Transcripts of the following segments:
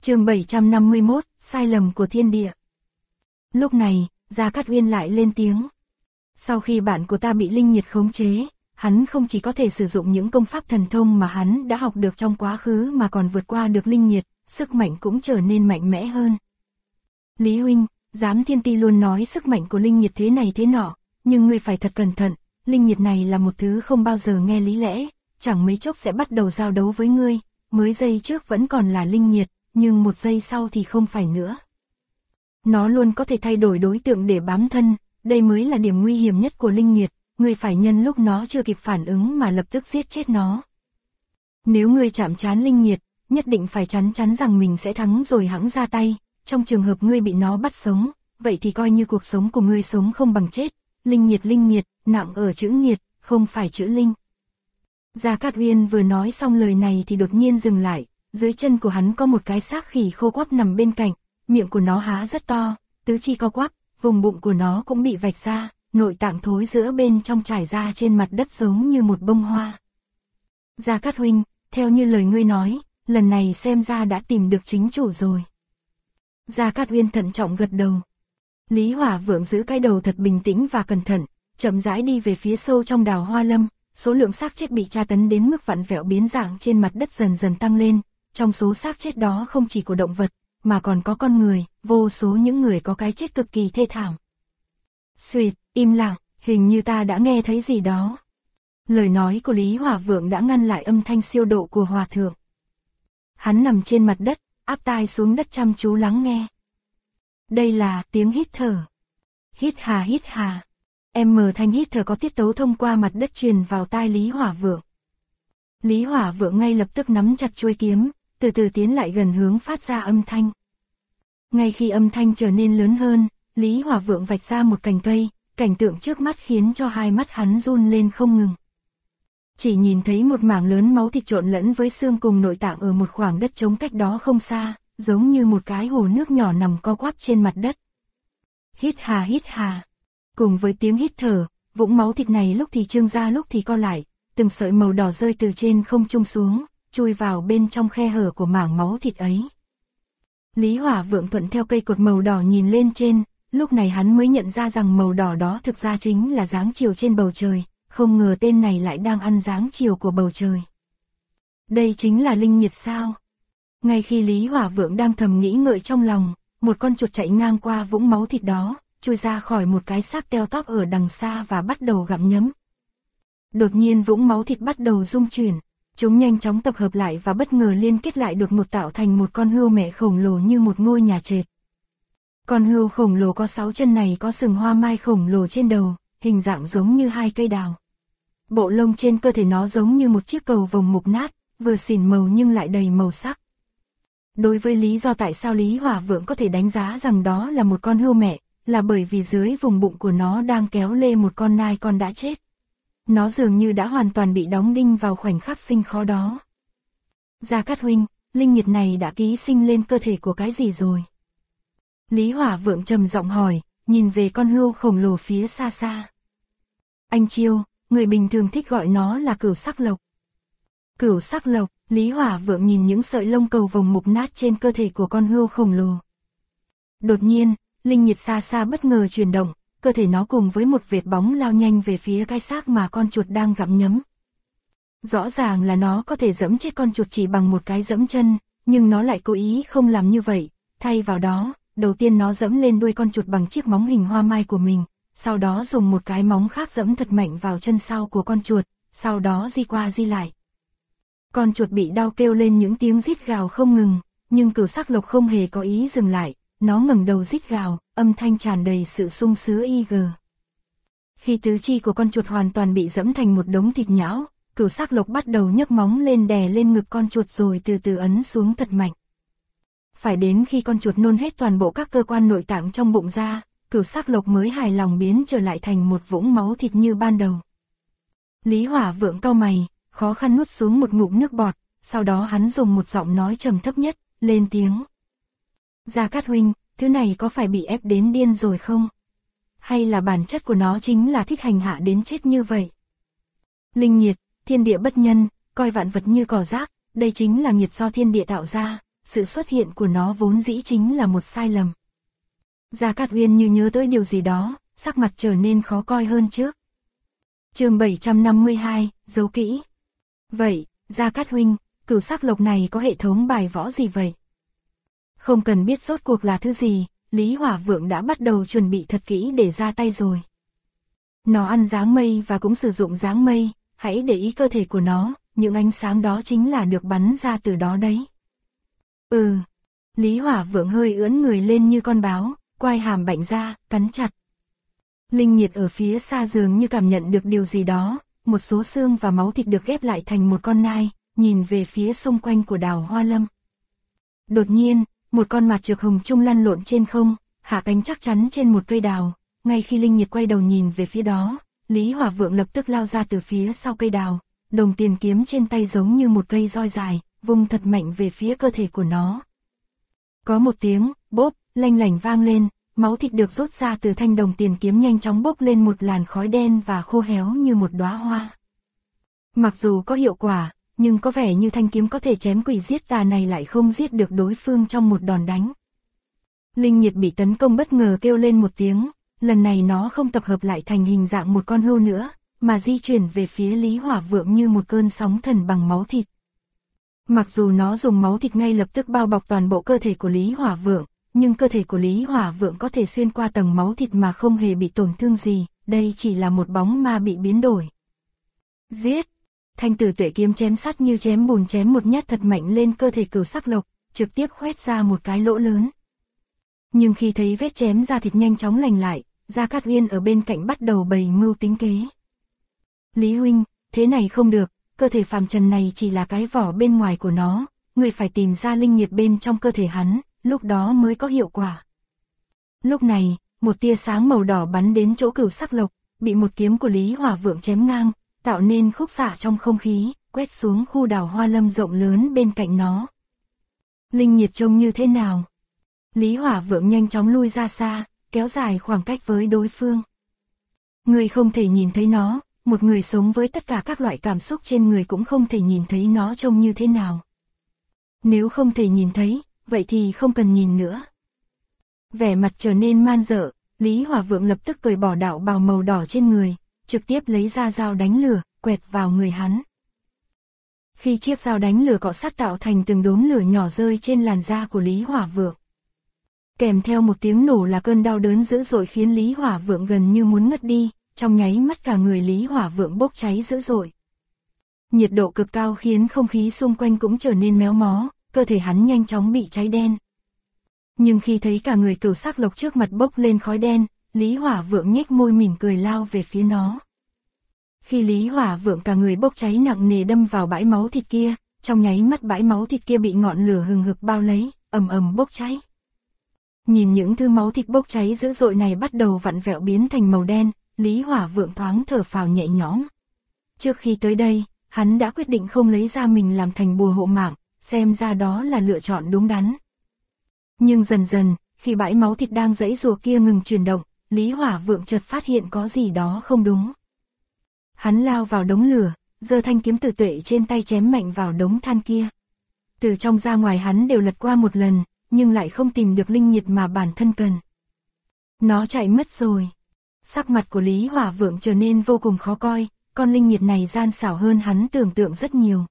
Chương 751, sai lầm của thiên địa. Lúc này, Gia Cát Uyên lại lên tiếng. Sau khi bạn của ta bị linh nhiệt khống chế, hắn không chỉ có thể sử dụng những công pháp thần thông mà hắn đã học được trong quá khứ mà còn vượt qua được linh nhiệt, sức mạnh cũng trở nên mạnh mẽ hơn. Lý huynh, Giám Thiên Ti luôn nói sức mạnh của linh nhiệt thế này thế nọ, nhưng ngươi phải thật cẩn thận, linh nhiệt này là một thứ không bao giờ nghe lý lẽ, chẳng mấy chốc sẽ bắt đầu giao đấu với ngươi, mới giây trước vẫn còn là linh nhiệt, nhưng một giây sau thì không phải nữa. Nó luôn có thể thay đổi đối tượng để bám thân, đây mới là điểm nguy hiểm nhất của linh nhiệt, ngươi phải nhân lúc nó chưa kịp phản ứng mà lập tức giết chết nó. Nếu ngươi chạm trán linh nhiệt, nhất định phải chắn chắn rằng mình sẽ thắng rồi hẵng ra tay, trong trường hợp ngươi bị nó bắt sống, vậy thì coi như cuộc sống của ngươi sống không bằng chết, linh nhiệt, nặng ở chữ nhiệt, không phải chữ linh. Gia Cát Uyên vừa nói xong lời này thì đột nhiên dừng lại, dưới chân của hắn có một cái xác khỉ khô quắp nằm bên cạnh, miệng của nó há rất to, tứ chi co quắp, vùng bụng của nó cũng bị vạch ra, nội tạng thối rữa bên trong trải ra trên mặt đất giống như một bông hoa. Gia Cát huynh, theo như lời ngươi nói, lần này xem ra đã tìm được chính chủ rồi. Gia Cát Uyên thận trọng gật đầu. Lý Hỏa Vượng giữ cái đầu thật bình tĩnh và cẩn thận, chậm rãi đi về phía sâu trong đào hoa lâm, số lượng xác chết bị tra tấn đến mức vặn vẹo biến dạng trên mặt đất dần dần tăng lên, trong số xác chết đó không chỉ có động vật, mà còn có con người, vô số những người có cái chết cực kỳ thê thảm. Xuyệt, im lặng, hình như ta đã nghe thấy gì đó. Lời nói của Lý Hỏa Vượng đã ngăn lại âm thanh siêu độ của Hòa Thượng. Hắn nằm trên mặt đất, áp tai xuống đất chăm chú lắng nghe. Đây là tiếng hít thở. Hít hà. Thanh hít thở có tiết tấu thông qua mặt đất truyền vào tai Lý Hỏa Vượng. Lý Hỏa Vượng ngay lập tức nắm chặt chuôi kiếm, từ từ tiến lại gần hướng phát ra âm thanh. Ngay khi âm thanh trở nên lớn hơn, Lý Hỏa Vượng vạch ra một cành cây, cảnh tượng trước mắt khiến cho hai mắt hắn run lên không ngừng. Chỉ nhìn thấy một mảng lớn máu thịt trộn lẫn với xương cùng nội tạng ở một khoảng đất trống cách đó không xa, giống như một cái hồ nước nhỏ nằm co quắp trên mặt đất. Hít hà. Cùng với tiếng hít thở, vũng máu thịt này lúc thì trương ra lúc thì co lại, từng sợi màu đỏ rơi từ trên không trung xuống, chui vào bên trong khe hở của mảng máu thịt ấy. Lý Hỏa Vượng thuận theo cây cột màu đỏ nhìn lên trên, lúc này hắn mới nhận ra rằng màu đỏ đó thực ra chính là dáng chiều trên bầu trời, không ngờ tên này lại đang ăn dáng chiều của bầu trời. Đây chính là linh nhiệt sao? Ngay khi Lý Hỏa Vượng đang thầm nghĩ ngợi trong lòng, một con chuột chạy ngang qua vũng máu thịt đó, chui ra khỏi một cái xác teo tóp ở đằng xa và bắt đầu gặm nhấm. Đột nhiên vũng máu thịt bắt đầu rung chuyển, chúng nhanh chóng tập hợp lại và bất ngờ liên kết lại đột ngột tạo thành một con hươu mẹ khổng lồ như một ngôi nhà trệt. Con hươu khổng lồ có 6 chân này có sừng hoa mai khổng lồ trên đầu, hình dạng giống như 2 cây đào. Bộ lông trên cơ thể nó giống như một chiếc cầu vồng mục nát, vừa xỉn màu nhưng lại đầy màu sắc. Đối với lý do tại sao Lý Hỏa Vượng có thể đánh giá rằng đó là một con hươu mẹ, là bởi vì dưới vùng bụng của nó đang kéo lê một con nai con đã chết. Nó dường như đã hoàn toàn bị đóng đinh vào khoảnh khắc sinh khó đó. Gia Cát huynh, linh nhiệt này đã ký sinh lên cơ thể của cái gì rồi? Lý Hỏa Vượng trầm giọng hỏi, nhìn về con hươu khổng lồ phía xa xa. Anh Chiêu, người bình thường thích gọi nó là cửu sắc lộc. Cửu sắc lộc, Lý Hỏa Vượng nhìn những sợi lông cầu vồng mục nát trên cơ thể của con hươu khổng lồ. Đột nhiên, linh nhiệt xa xa bất ngờ chuyển động, cơ thể nó cùng với một vệt bóng lao nhanh về phía cái xác mà con chuột đang gặm nhấm. Rõ ràng là nó có thể giẫm chết con chuột chỉ bằng một cái giẫm chân, nhưng nó lại cố ý không làm như vậy, thay vào đó, đầu tiên nó giẫm lên đuôi con chuột bằng chiếc móng hình hoa mai của mình, sau đó dùng một cái móng khác giẫm thật mạnh vào chân sau của con chuột, sau đó di qua di lại. Con chuột bị đau kêu lên những tiếng rít gào không ngừng, nhưng cửu sắc lộc không hề có ý dừng lại, nó ngẩng đầu rít gào, âm thanh tràn đầy sự sung sướng ig. Khi tứ chi của con chuột hoàn toàn bị giẫm thành một đống thịt nhão, cửu sắc lộc bắt đầu nhấc móng lên đè lên ngực con chuột rồi từ từ ấn xuống thật mạnh. Phải đến khi con chuột nôn hết toàn bộ các cơ quan nội tạng trong bụng ra, cửu sắc lộc mới hài lòng biến trở lại thành một vũng máu thịt như ban đầu. Lý Hỏa Vượng cau mày, khó khăn nuốt xuống một ngụm nước bọt, sau đó hắn dùng một giọng nói trầm thấp nhất, lên tiếng. Gia Cát huynh, thứ này có phải bị ép đến điên rồi không? Hay là bản chất của nó chính là thích hành hạ đến chết như vậy? Linh nhiệt, thiên địa bất nhân, coi vạn vật như cỏ rác, đây chính là nhiệt do thiên địa tạo ra, sự xuất hiện của nó vốn dĩ chính là một sai lầm. Gia Cát Uyên như nhớ tới điều gì đó, sắc mặt trở nên khó coi hơn trước. Chương 752, giấu kỹ. Vậy, Gia Cát huynh, cửu sắc lộc này có hệ thống bài võ gì vậy? Không cần biết rốt cuộc là thứ gì, Lý Hỏa Vượng đã bắt đầu chuẩn bị thật kỹ để ra tay rồi. Nó ăn dáng mây và cũng sử dụng dáng mây, hãy để ý cơ thể của nó, những ánh sáng đó chính là được bắn ra từ đó đấy. Lý Hỏa Vượng hơi ưỡn người lên như con báo, quai hàm bạnh ra, cắn chặt. Linh Nhiệt ở phía xa dường như cảm nhận được điều gì đó, một số xương và máu thịt được ghép lại thành một con nai, nhìn về phía xung quanh của Đào Hoa Lâm. Đột nhiên, một con mạt trược hồng trung lăn lộn trên không, hạ cánh chắc chắn trên một cây đào. Ngay khi Linh Nhiệt quay đầu nhìn về phía đó, Lý Hỏa Vượng lập tức lao ra từ phía sau cây đào, đồng tiền kiếm trên tay giống như một cây roi dài, vung thật mạnh về phía cơ thể của nó. Có một tiếng, bốp, lanh lảnh vang lên, máu thịt được rút ra từ thanh đồng tiền kiếm nhanh chóng bốc lên một làn khói đen và khô héo như một đóa hoa. Mặc dù có hiệu quả, nhưng có vẻ như thanh kiếm có thể chém quỷ giết tà này lại không giết được đối phương trong một đòn đánh. Linh Nhiệt bị tấn công bất ngờ kêu lên một tiếng, lần này nó không tập hợp lại thành hình dạng một con hươu nữa, mà di chuyển về phía Lý Hỏa Vượng như một cơn sóng thần bằng máu thịt. Mặc dù nó dùng máu thịt ngay lập tức bao bọc toàn bộ cơ thể của Lý Hỏa Vượng, nhưng cơ thể của Lý Hỏa Vượng có thể xuyên qua tầng máu thịt mà không hề bị tổn thương gì, đây chỉ là một bóng ma bị biến đổi. Giết! Thanh tử tuệ kiếm chém sắt như chém bùn chém một nhát thật mạnh lên cơ thể cửu sắc lộc, trực tiếp khoét ra một cái lỗ lớn. Nhưng khi thấy vết chém da thịt nhanh chóng lành lại, Gia Cát Uyên ở bên cạnh bắt đầu bày mưu tính kế. Lý huynh, thế này không được, cơ thể phàm trần này chỉ là cái vỏ bên ngoài của nó, người phải tìm ra linh nhiệt bên trong cơ thể hắn, lúc đó mới có hiệu quả. Lúc này, một tia sáng màu đỏ bắn đến chỗ cửu sắc lộc, bị một kiếm của Lý Hỏa Vượng chém ngang, tạo nên khúc xạ trong không khí, quét xuống khu Đào Hoa Lâm rộng lớn bên cạnh nó. Linh nhiệt trông như thế nào? Lý Hỏa Vượng nhanh chóng lui ra xa, kéo dài khoảng cách với đối phương. Người không thể nhìn thấy nó, một người sống với tất cả các loại cảm xúc trên người cũng không thể nhìn thấy nó trông như thế nào. Nếu không thể nhìn thấy, vậy thì không cần nhìn nữa. Vẻ mặt trở nên man dợ, Lý Hỏa Vượng lập tức cởi bỏ đạo bào màu đỏ trên người, trực tiếp lấy ra dao đánh lửa, quẹt vào người hắn. Khi chiếc dao đánh lửa cọ sát tạo thành từng đốm lửa nhỏ rơi trên làn da của Lý Hỏa Vượng. Kèm theo một tiếng nổ là cơn đau đớn dữ dội khiến Lý Hỏa Vượng gần như muốn ngất đi, trong nháy mắt cả người Lý Hỏa Vượng bốc cháy dữ dội. Nhiệt độ cực cao khiến không khí xung quanh cũng trở nên méo mó, cơ thể hắn nhanh chóng bị cháy đen. Nhưng khi thấy cả người cửu sắc lộc trước mặt bốc lên khói đen, Lý Hỏa Vượng nhếch môi mỉm cười lao về phía nó. Khi Lý Hỏa Vượng cả người bốc cháy nặng nề đâm vào bãi máu thịt kia, trong nháy mắt bãi máu thịt kia bị ngọn lửa hừng hực bao lấy, ầm ầm bốc cháy. Nhìn những thứ máu thịt bốc cháy dữ dội này bắt đầu vặn vẹo biến thành màu đen, Lý Hỏa Vượng thoáng thở phào nhẹ nhõm. Trước khi tới đây, hắn đã quyết định không lấy ra mình làm thành bùa hộ mạng, xem ra đó là lựa chọn đúng đắn. Nhưng dần dần, khi bãi máu thịt đang giãy giụa kia ngừng chuyển động, Lý Hỏa Vượng chợt phát hiện có gì đó không đúng. Hắn lao vào đống lửa, giơ thanh kiếm tử tuệ trên tay chém mạnh vào đống than kia. Từ trong ra ngoài hắn đều lật qua một lần, nhưng lại không tìm được linh nhiệt mà bản thân cần. Nó chạy mất rồi. Sắc mặt của Lý Hỏa Vượng trở nên vô cùng khó coi, con linh nhiệt này gian xảo hơn hắn tưởng tượng rất nhiều.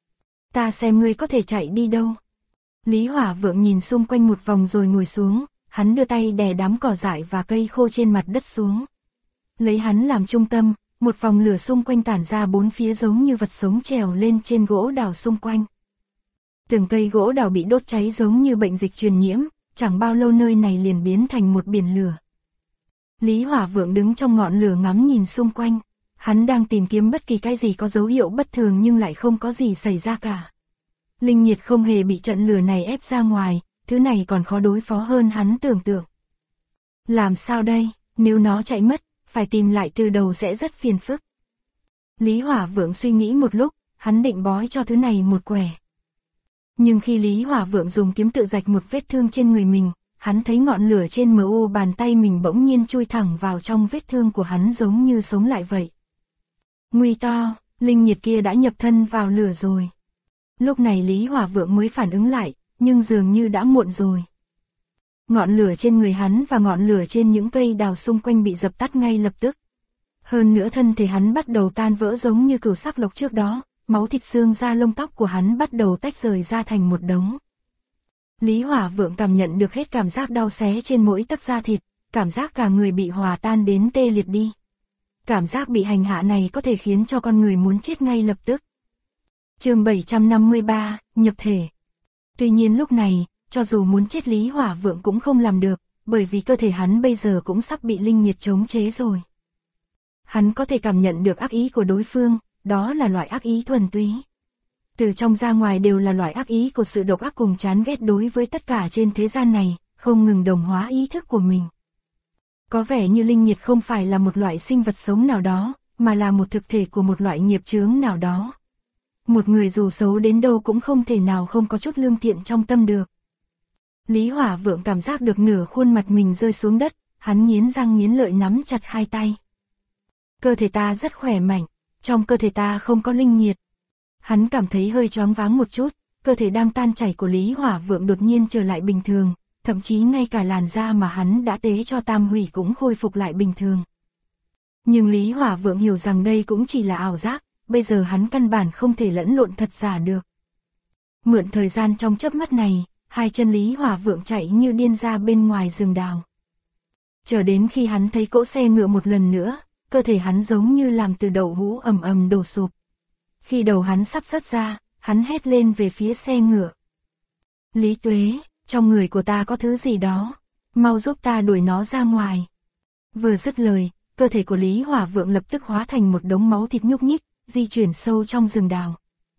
Ta xem ngươi có thể chạy đi đâu. Lý Hỏa Vượng nhìn xung quanh một vòng rồi ngồi xuống, hắn đưa tay đè đám cỏ dại và cây khô trên mặt đất xuống. Lấy hắn làm trung tâm, một vòng lửa xung quanh tản ra bốn phía giống như vật sống trèo lên trên gỗ đào xung quanh. Từng cây gỗ đào bị đốt cháy giống như bệnh dịch truyền nhiễm, chẳng bao lâu nơi này liền biến thành một biển lửa. Lý Hỏa Vượng đứng trong ngọn lửa ngắm nhìn xung quanh, hắn đang tìm kiếm bất kỳ cái gì có dấu hiệu bất thường nhưng lại không có gì xảy ra cả. Linh nhiệt không hề bị trận lửa này ép ra ngoài, thứ này còn khó đối phó hơn hắn tưởng tượng. Làm sao đây, nếu nó chạy mất, phải tìm lại từ đầu sẽ rất phiền phức. Lý Hỏa Vượng suy nghĩ một lúc, hắn định bói cho thứ này một quẻ. Nhưng khi Lý Hỏa Vượng dùng kiếm tự rạch một vết thương trên người mình, hắn thấy ngọn lửa trên mu bàn tay mình bỗng nhiên chui thẳng vào trong vết thương của hắn giống như sống lại vậy. Nguy to, linh nhiệt kia đã nhập thân vào lửa rồi. Lúc này Lý Hỏa Vượng mới phản ứng lại, nhưng dường như đã muộn rồi. Ngọn lửa trên người hắn và ngọn lửa trên những cây đào xung quanh bị dập tắt ngay lập tức. Hơn nữa thân thể hắn bắt đầu tan vỡ giống như cửu sắc lộc trước đó, máu thịt xương da lông tóc của hắn bắt đầu tách rời ra thành một đống. Lý Hỏa Vượng cảm nhận được hết cảm giác đau xé trên mỗi tấc da thịt, cảm giác cả người bị hòa tan đến tê liệt đi. Cảm giác bị hành hạ này có thể khiến cho con người muốn chết ngay lập tức. Chương 753, nhập thể. Tuy nhiên lúc này, cho dù muốn chết Lý Hỏa Vượng cũng không làm được, bởi vì cơ thể hắn bây giờ cũng sắp bị linh nhiệt chống chế rồi. Hắn có thể cảm nhận được ác ý của đối phương, đó là loại ác ý thuần túy. Từ trong ra ngoài đều là loại ác ý của sự độc ác cùng chán ghét đối với tất cả trên thế gian này, không ngừng đồng hóa ý thức của mình. Có vẻ như linh nhiệt không phải là một loại sinh vật sống nào đó, mà là một thực thể của một loại nghiệp chướng nào đó. Một người dù xấu đến đâu cũng không thể nào không có chút lương thiện trong tâm được. Lý Hỏa Vượng cảm giác được nửa khuôn mặt mình rơi xuống đất, hắn nghiến răng nghiến lợi nắm chặt hai tay. Cơ thể ta rất khỏe mạnh, trong cơ thể ta không có linh nhiệt. Hắn cảm thấy hơi choáng váng một chút, cơ thể đang tan chảy của Lý Hỏa Vượng đột nhiên trở lại bình thường, thậm chí ngay cả làn da mà hắn đã tế cho tam hủy cũng khôi phục lại bình thường. Nhưng Lý Hỏa Vượng hiểu rằng đây cũng chỉ là ảo giác, bây giờ hắn căn bản không thể lẫn lộn thật giả được. Mượn thời gian trong chớp mắt này, hai chân Lý Hỏa Vượng chạy như điên ra bên ngoài rừng đào. Chờ đến khi hắn thấy cỗ xe ngựa một lần nữa, cơ thể hắn giống như làm từ đậu hũ ầm ầm đổ sụp. Khi đầu hắn sắp rớt ra, hắn hét lên về phía xe ngựa. Lý Tuế, trong người của ta có thứ gì đó, mau giúp ta đuổi nó ra ngoài. Vừa dứt lời, cơ thể của Lý Hỏa Vượng lập tức hóa thành một đống máu thịt nhúc nhích, di chuyển sâu trong rừng đào.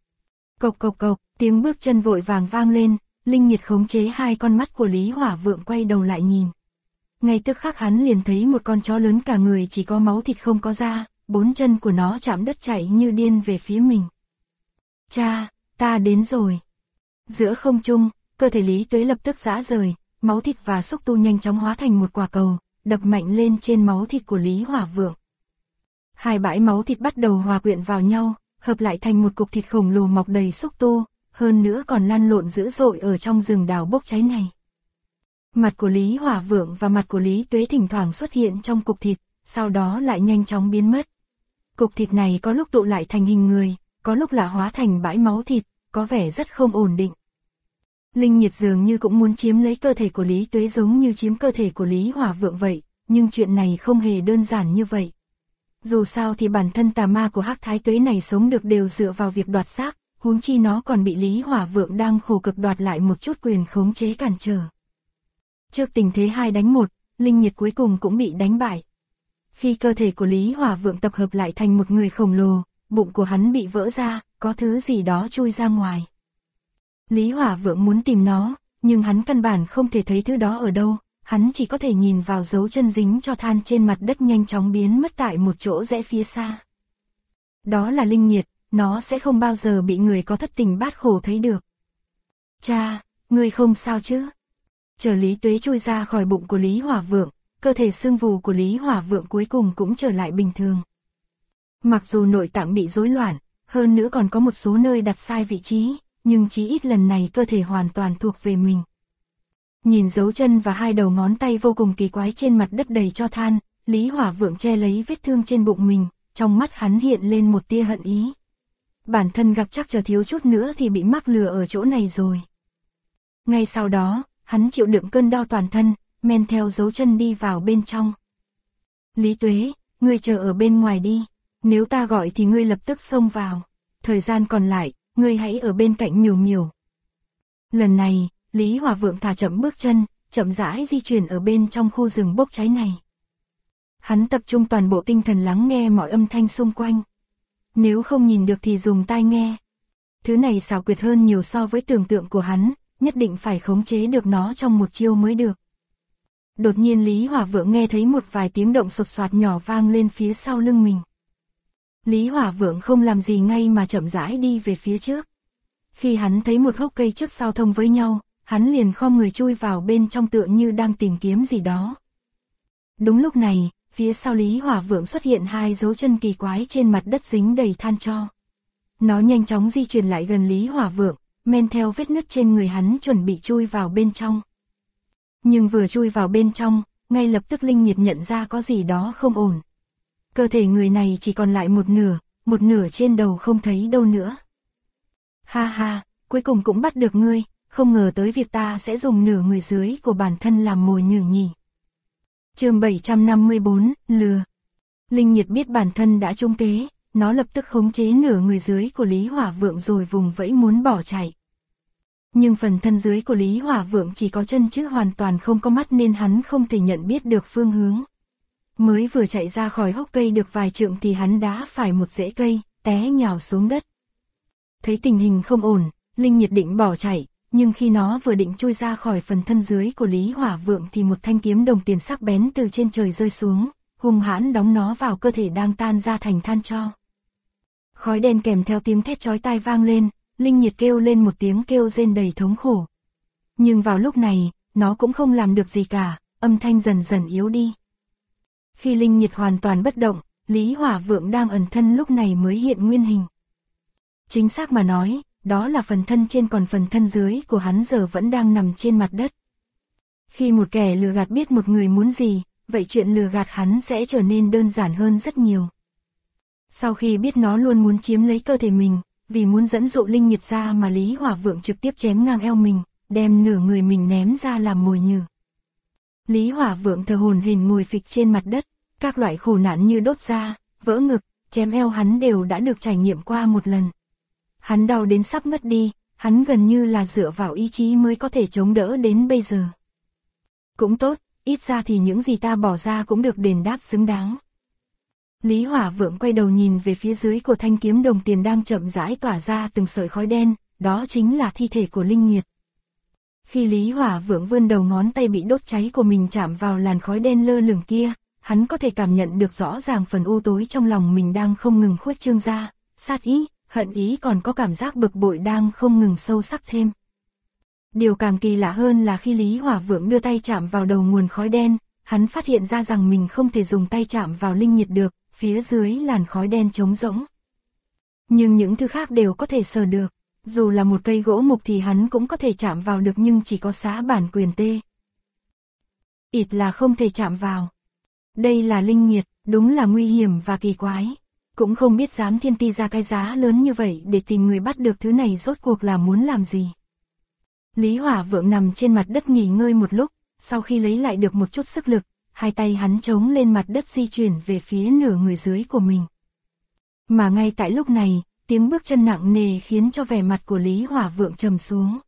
Cộc cộc cộc, tiếng bước chân vội vàng vang lên, linh nhiệt khống chế hai con mắt của Lý Hỏa Vượng quay đầu lại nhìn. Ngay tức khắc hắn liền thấy một con chó lớn cả người chỉ có máu thịt không có da, bốn chân của nó chạm đất chạy như điên về phía mình. Cha, ta đến rồi. Giữa không trung, cơ thể Lý Tuế lập tức giã rời, máu thịt và xúc tu nhanh chóng hóa thành một quả cầu, đập mạnh lên trên máu thịt của Lý Hỏa Vượng. Hai bãi máu thịt bắt đầu hòa quyện vào nhau, hợp lại thành một cục thịt khổng lồ mọc đầy xúc tu, hơn nữa còn lăn lộn dữ dội ở trong rừng đào bốc cháy này. Mặt của Lý Hỏa Vượng và mặt của Lý Tuế thỉnh thoảng xuất hiện trong cục thịt, sau đó lại nhanh chóng biến mất. Cục thịt này có lúc tụ lại thành hình người, có lúc là hóa thành bãi máu thịt, có vẻ rất không ổn định. Linh nhiệt dường như cũng muốn chiếm lấy cơ thể của Lý Tuế giống như chiếm cơ thể của Lý Hỏa Vượng vậy, nhưng chuyện này không hề đơn giản như vậy. Dù sao thì bản thân tà ma của Hắc Thái Tuế này sống được đều dựa vào việc đoạt xác, huống chi nó còn bị Lý Hỏa Vượng đang khổ cực đoạt lại một chút quyền khống chế cản trở. Trước tình thế 2 đánh 1, linh nhiệt cuối cùng cũng bị đánh bại. Khi cơ thể của Lý Hỏa Vượng tập hợp lại thành một người khổng lồ, bụng của hắn bị vỡ ra, có thứ gì đó chui ra ngoài. Lý Hỏa Vượng muốn tìm nó, nhưng hắn căn bản không thể thấy thứ đó ở đâu, hắn chỉ có thể nhìn vào dấu chân dính cho than trên mặt đất nhanh chóng biến mất tại một chỗ rẽ phía xa. Đó là linh nhiệt, nó sẽ không bao giờ bị người có thất tình bát khổ thấy được. Cha, ngươi không sao chứ? Chờ Lý Tuế chui ra khỏi bụng của Lý Hỏa Vượng, cơ thể xương vù của Lý Hỏa Vượng cuối cùng cũng trở lại bình thường. Mặc dù nội tạng bị rối loạn, hơn nữa còn có một số nơi đặt sai vị trí, nhưng chí ít lần này cơ thể hoàn toàn thuộc về mình. Nhìn dấu chân và hai đầu ngón tay vô cùng kỳ quái trên mặt đất đầy tro than, Lý Hỏa Vượng che lấy vết thương trên bụng mình, trong mắt hắn hiện lên một tia hận ý. Bản thân gặp chắc chờ thiếu chút nữa thì bị mắc lừa ở chỗ này rồi. Ngay sau đó, hắn chịu đựng cơn đau toàn thân, men theo dấu chân đi vào bên trong. Lý Tuế, ngươi chờ ở bên ngoài đi, nếu ta gọi thì ngươi lập tức xông vào, thời gian còn lại, ngươi hãy ở bên cạnh Miểu Miểu. Lần này, Lý Hỏa Vượng thả chậm bước chân, chậm rãi di chuyển ở bên trong khu rừng bốc cháy này. Hắn tập trung toàn bộ tinh thần lắng nghe mọi âm thanh xung quanh. Nếu không nhìn được thì dùng tai nghe. Thứ này xảo quyệt hơn nhiều so với tưởng tượng của hắn, nhất định phải khống chế được nó trong một chiêu mới được. Đột nhiên Lý Hỏa Vượng nghe thấy một vài tiếng động sột soạt nhỏ vang lên phía sau lưng mình. Lý Hỏa Vượng không làm gì ngay mà chậm rãi đi về phía trước. Khi hắn thấy một hốc cây trước sau thông với nhau, hắn liền khom người chui vào bên trong tựa như đang tìm kiếm gì đó. Đúng lúc này, phía sau Lý Hỏa Vượng xuất hiện hai dấu chân kỳ quái trên mặt đất dính đầy than tro. Nó nhanh chóng di chuyển lại gần Lý Hỏa Vượng, men theo vết nứt trên người hắn chuẩn bị chui vào bên trong. Nhưng vừa chui vào bên trong, ngay lập tức Linh Nhiệt nhận ra có gì đó không ổn. Cơ thể người này chỉ còn lại một nửa trên đầu không thấy đâu nữa. Ha ha, cuối cùng cũng bắt được ngươi, không ngờ tới việc ta sẽ dùng nửa người dưới của bản thân làm mồi nhử nhỉ. Chương 754, lừa. Linh Nhiệt biết bản thân đã trúng kế, nó lập tức khống chế nửa người dưới của Lý Hỏa Vượng rồi vùng vẫy muốn bỏ chạy. Nhưng phần thân dưới của Lý Hỏa Vượng chỉ có chân chứ hoàn toàn không có mắt nên hắn không thể nhận biết được phương hướng. Mới vừa chạy ra khỏi hốc cây được vài trượng thì hắn đá phải một rễ cây, té nhào xuống đất. Thấy tình hình không ổn, Linh Nhiệt định bỏ chạy, nhưng khi nó vừa định chui ra khỏi phần thân dưới của Lý Hỏa Vượng thì một thanh kiếm đồng tiền sắc bén từ trên trời rơi xuống, hung hãn đóng nó vào cơ thể đang tan ra thành than tro. Khói đen kèm theo tiếng thét chói tai vang lên, Linh Nhiệt kêu lên một tiếng kêu rên đầy thống khổ. Nhưng vào lúc này, nó cũng không làm được gì cả, âm thanh dần dần yếu đi. Khi Linh Nhiệt hoàn toàn bất động, Lý Hỏa Vượng đang ẩn thân lúc này mới hiện nguyên hình. Chính xác mà nói, đó là phần thân trên, còn phần thân dưới của hắn giờ vẫn đang nằm trên mặt đất. Khi một kẻ lừa gạt biết một người muốn gì, vậy chuyện lừa gạt hắn sẽ trở nên đơn giản hơn rất nhiều. Sau khi biết nó luôn muốn chiếm lấy cơ thể mình, vì muốn dẫn dụ Linh Nhiệt ra mà Lý Hỏa Vượng trực tiếp chém ngang eo mình, đem nửa người mình ném ra làm mồi nhử. Lý Hỏa Vượng thở hổn hển ngồi phịch trên mặt đất, các loại khổ nạn như đốt da, vỡ ngực, chém eo hắn đều đã được trải nghiệm qua một lần. Hắn đau đến sắp ngất đi, hắn gần như là dựa vào ý chí mới có thể chống đỡ đến bây giờ. Cũng tốt, ít ra thì những gì ta bỏ ra cũng được đền đáp xứng đáng. Lý Hỏa Vượng quay đầu nhìn về phía dưới của thanh kiếm đồng tiền đang chậm rãi tỏa ra từng sợi khói đen, đó chính là thi thể của Linh Nhiệt. Khi Lý Hỏa Vượng vươn đầu ngón tay bị đốt cháy của mình chạm vào làn khói đen lơ lửng kia, hắn có thể cảm nhận được rõ ràng phần u tối trong lòng mình đang không ngừng khuếch trương ra, sát ý, hận ý còn có cảm giác bực bội đang không ngừng sâu sắc thêm. Điều càng kỳ lạ hơn là khi Lý Hỏa Vượng đưa tay chạm vào đầu nguồn khói đen, hắn phát hiện ra rằng mình không thể dùng tay chạm vào Linh Nhiệt được, phía dưới làn khói đen trống rỗng. Nhưng những thứ khác đều có thể sờ được, dù là một cây gỗ mục thì hắn cũng có thể chạm vào được nhưng chỉ có xá bản quyền tê. Ít là không thể chạm vào. Đây là Linh Nhiệt, đúng là nguy hiểm và kỳ quái. Cũng không biết Giám Thiên Ti ra cái giá lớn như vậy để tìm người bắt được thứ này rốt cuộc là muốn làm gì. Lý Hỏa Vượng nằm trên mặt đất nghỉ ngơi một lúc, sau khi lấy lại được một chút sức lực, hai tay hắn chống lên mặt đất di chuyển về phía nửa người dưới của mình. Mà ngay tại lúc này, tiếng bước chân nặng nề khiến cho vẻ mặt của Lý Hỏa Vượng trầm xuống.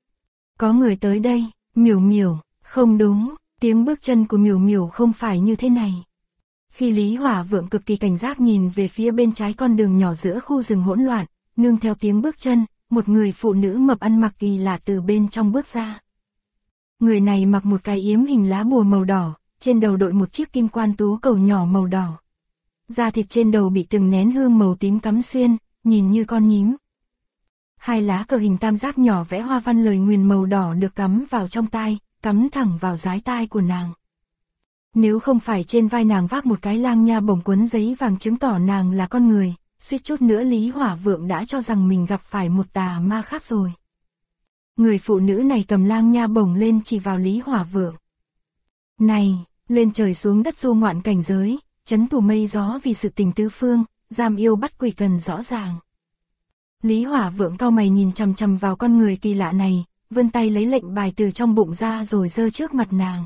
Có người tới đây, Miểu Miểu, không đúng, tiếng bước chân của Miểu Miểu không phải như thế này. Khi Lý Hỏa Vượng cực kỳ cảnh giác nhìn về phía bên trái con đường nhỏ giữa khu rừng hỗn loạn, nương theo tiếng bước chân, một người phụ nữ mập ăn mặc kỳ lạ từ bên trong bước ra. Người này mặc một cái yếm hình lá bùa màu đỏ, trên đầu đội một chiếc kim quan tú cầu nhỏ màu đỏ. Da thịt trên đầu bị từng nén hương màu tím cắm xuyên, nhìn như con nhím. Hai lá cờ hình tam giác nhỏ vẽ hoa văn lời nguyền màu đỏ được cắm vào trong tai, cắm thẳng vào dái tai của nàng. Nếu không phải trên vai nàng vác một cái lang nha bổng quấn giấy vàng chứng tỏ nàng là con người, suýt chút nữa Lý Hỏa Vượng đã cho rằng mình gặp phải một tà ma khác rồi. Người phụ nữ này cầm lang nha bổng lên chỉ vào Lý Hỏa Vượng. Này, lên trời xuống đất du ngoạn cảnh giới, chấn tù mây gió vì sự tình tứ phương, giam yêu bắt quỷ cần rõ ràng. Lý Hỏa Vượng cau mày nhìn chằm chằm vào con người kỳ lạ này, vươn tay lấy lệnh bài từ trong bụng ra rồi giơ trước mặt nàng.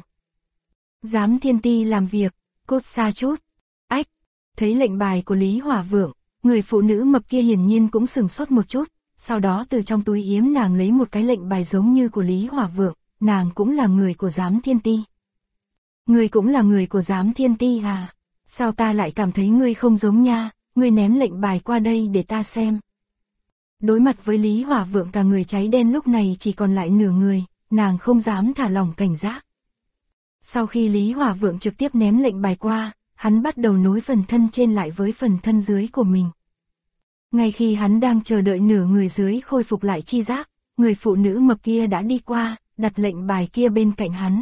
Giám Thiên Ti làm việc, cút xa chút. Ách, thấy lệnh bài của Lý Hỏa Vượng, người phụ nữ mập kia hiển nhiên cũng sửng sốt một chút, sau đó từ trong túi yếm nàng lấy một cái lệnh bài giống như của Lý Hỏa Vượng, nàng cũng là người của Giám Thiên Ti. Ngươi cũng là người của Giám Thiên Ti à? Sao ta lại cảm thấy ngươi không giống nha, ngươi ném lệnh bài qua đây để ta xem. Đối mặt với Lý Hỏa Vượng cả người cháy đen lúc này chỉ còn lại nửa người, nàng không dám thả lỏng cảnh giác. Sau khi Lý Hỏa Vượng trực tiếp ném lệnh bài qua, hắn bắt đầu nối phần thân trên lại với phần thân dưới của mình. Ngay khi hắn đang chờ đợi nửa người dưới khôi phục lại chi giác, người phụ nữ mập kia đã đi qua, đặt lệnh bài kia bên cạnh hắn.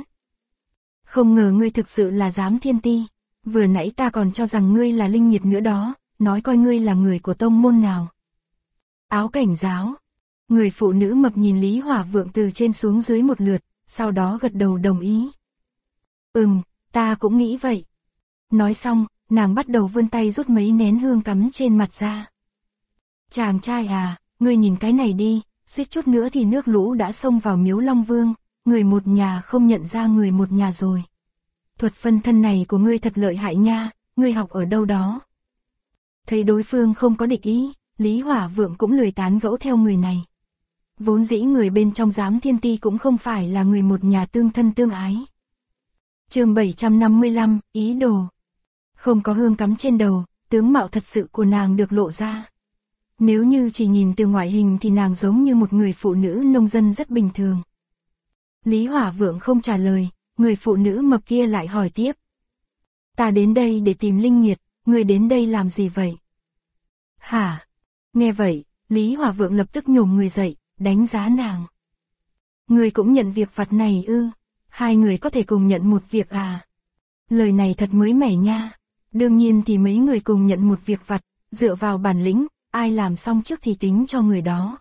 Không ngờ ngươi thực sự là Giám Thiên Ti, vừa nãy ta còn cho rằng ngươi là Linh Nhiệt nữa đó, nói coi ngươi là người của tông môn nào. Áo cảnh giáo. Người phụ nữ mập nhìn Lý Hỏa Vượng từ trên xuống dưới một lượt, sau đó gật đầu đồng ý. Ta cũng nghĩ vậy. Nói xong, nàng bắt đầu vươn tay rút mấy nén hương cắm trên mặt ra. Chàng trai à, ngươi nhìn cái này đi, suýt chút nữa thì nước lũ đã xông vào miếu Long Vương, người một nhà không nhận ra người một nhà rồi. Thuật phân thân này của ngươi thật lợi hại nha, ngươi học ở đâu đó? Thấy đối phương không có địch ý, Lý Hỏa Vượng cũng lười tán gẫu theo người này. Vốn dĩ người bên trong Giám Thiên Ti cũng không phải là người một nhà tương thân tương ái. Chương 755, ý đồ. Không có hương cắm trên đầu, tướng mạo thật sự của nàng được lộ ra. Nếu như chỉ nhìn từ ngoại hình thì nàng giống như một người phụ nữ nông dân rất bình thường. Lý Hỏa Vượng không trả lời, người phụ nữ mập kia lại hỏi tiếp. Ta đến đây để tìm Linh Nhiệt, ngươi đến đây làm gì vậy? Hả? Nghe vậy, Lý Hỏa Vượng lập tức nhổm người dậy, đánh giá nàng. Ngươi cũng nhận việc vặt này ư? Hai người có thể cùng nhận một việc à? Lời này thật mới mẻ nha. Đương nhiên thì mấy người cùng nhận một việc vặt, dựa vào bản lĩnh, ai làm xong trước thì tính cho người đó.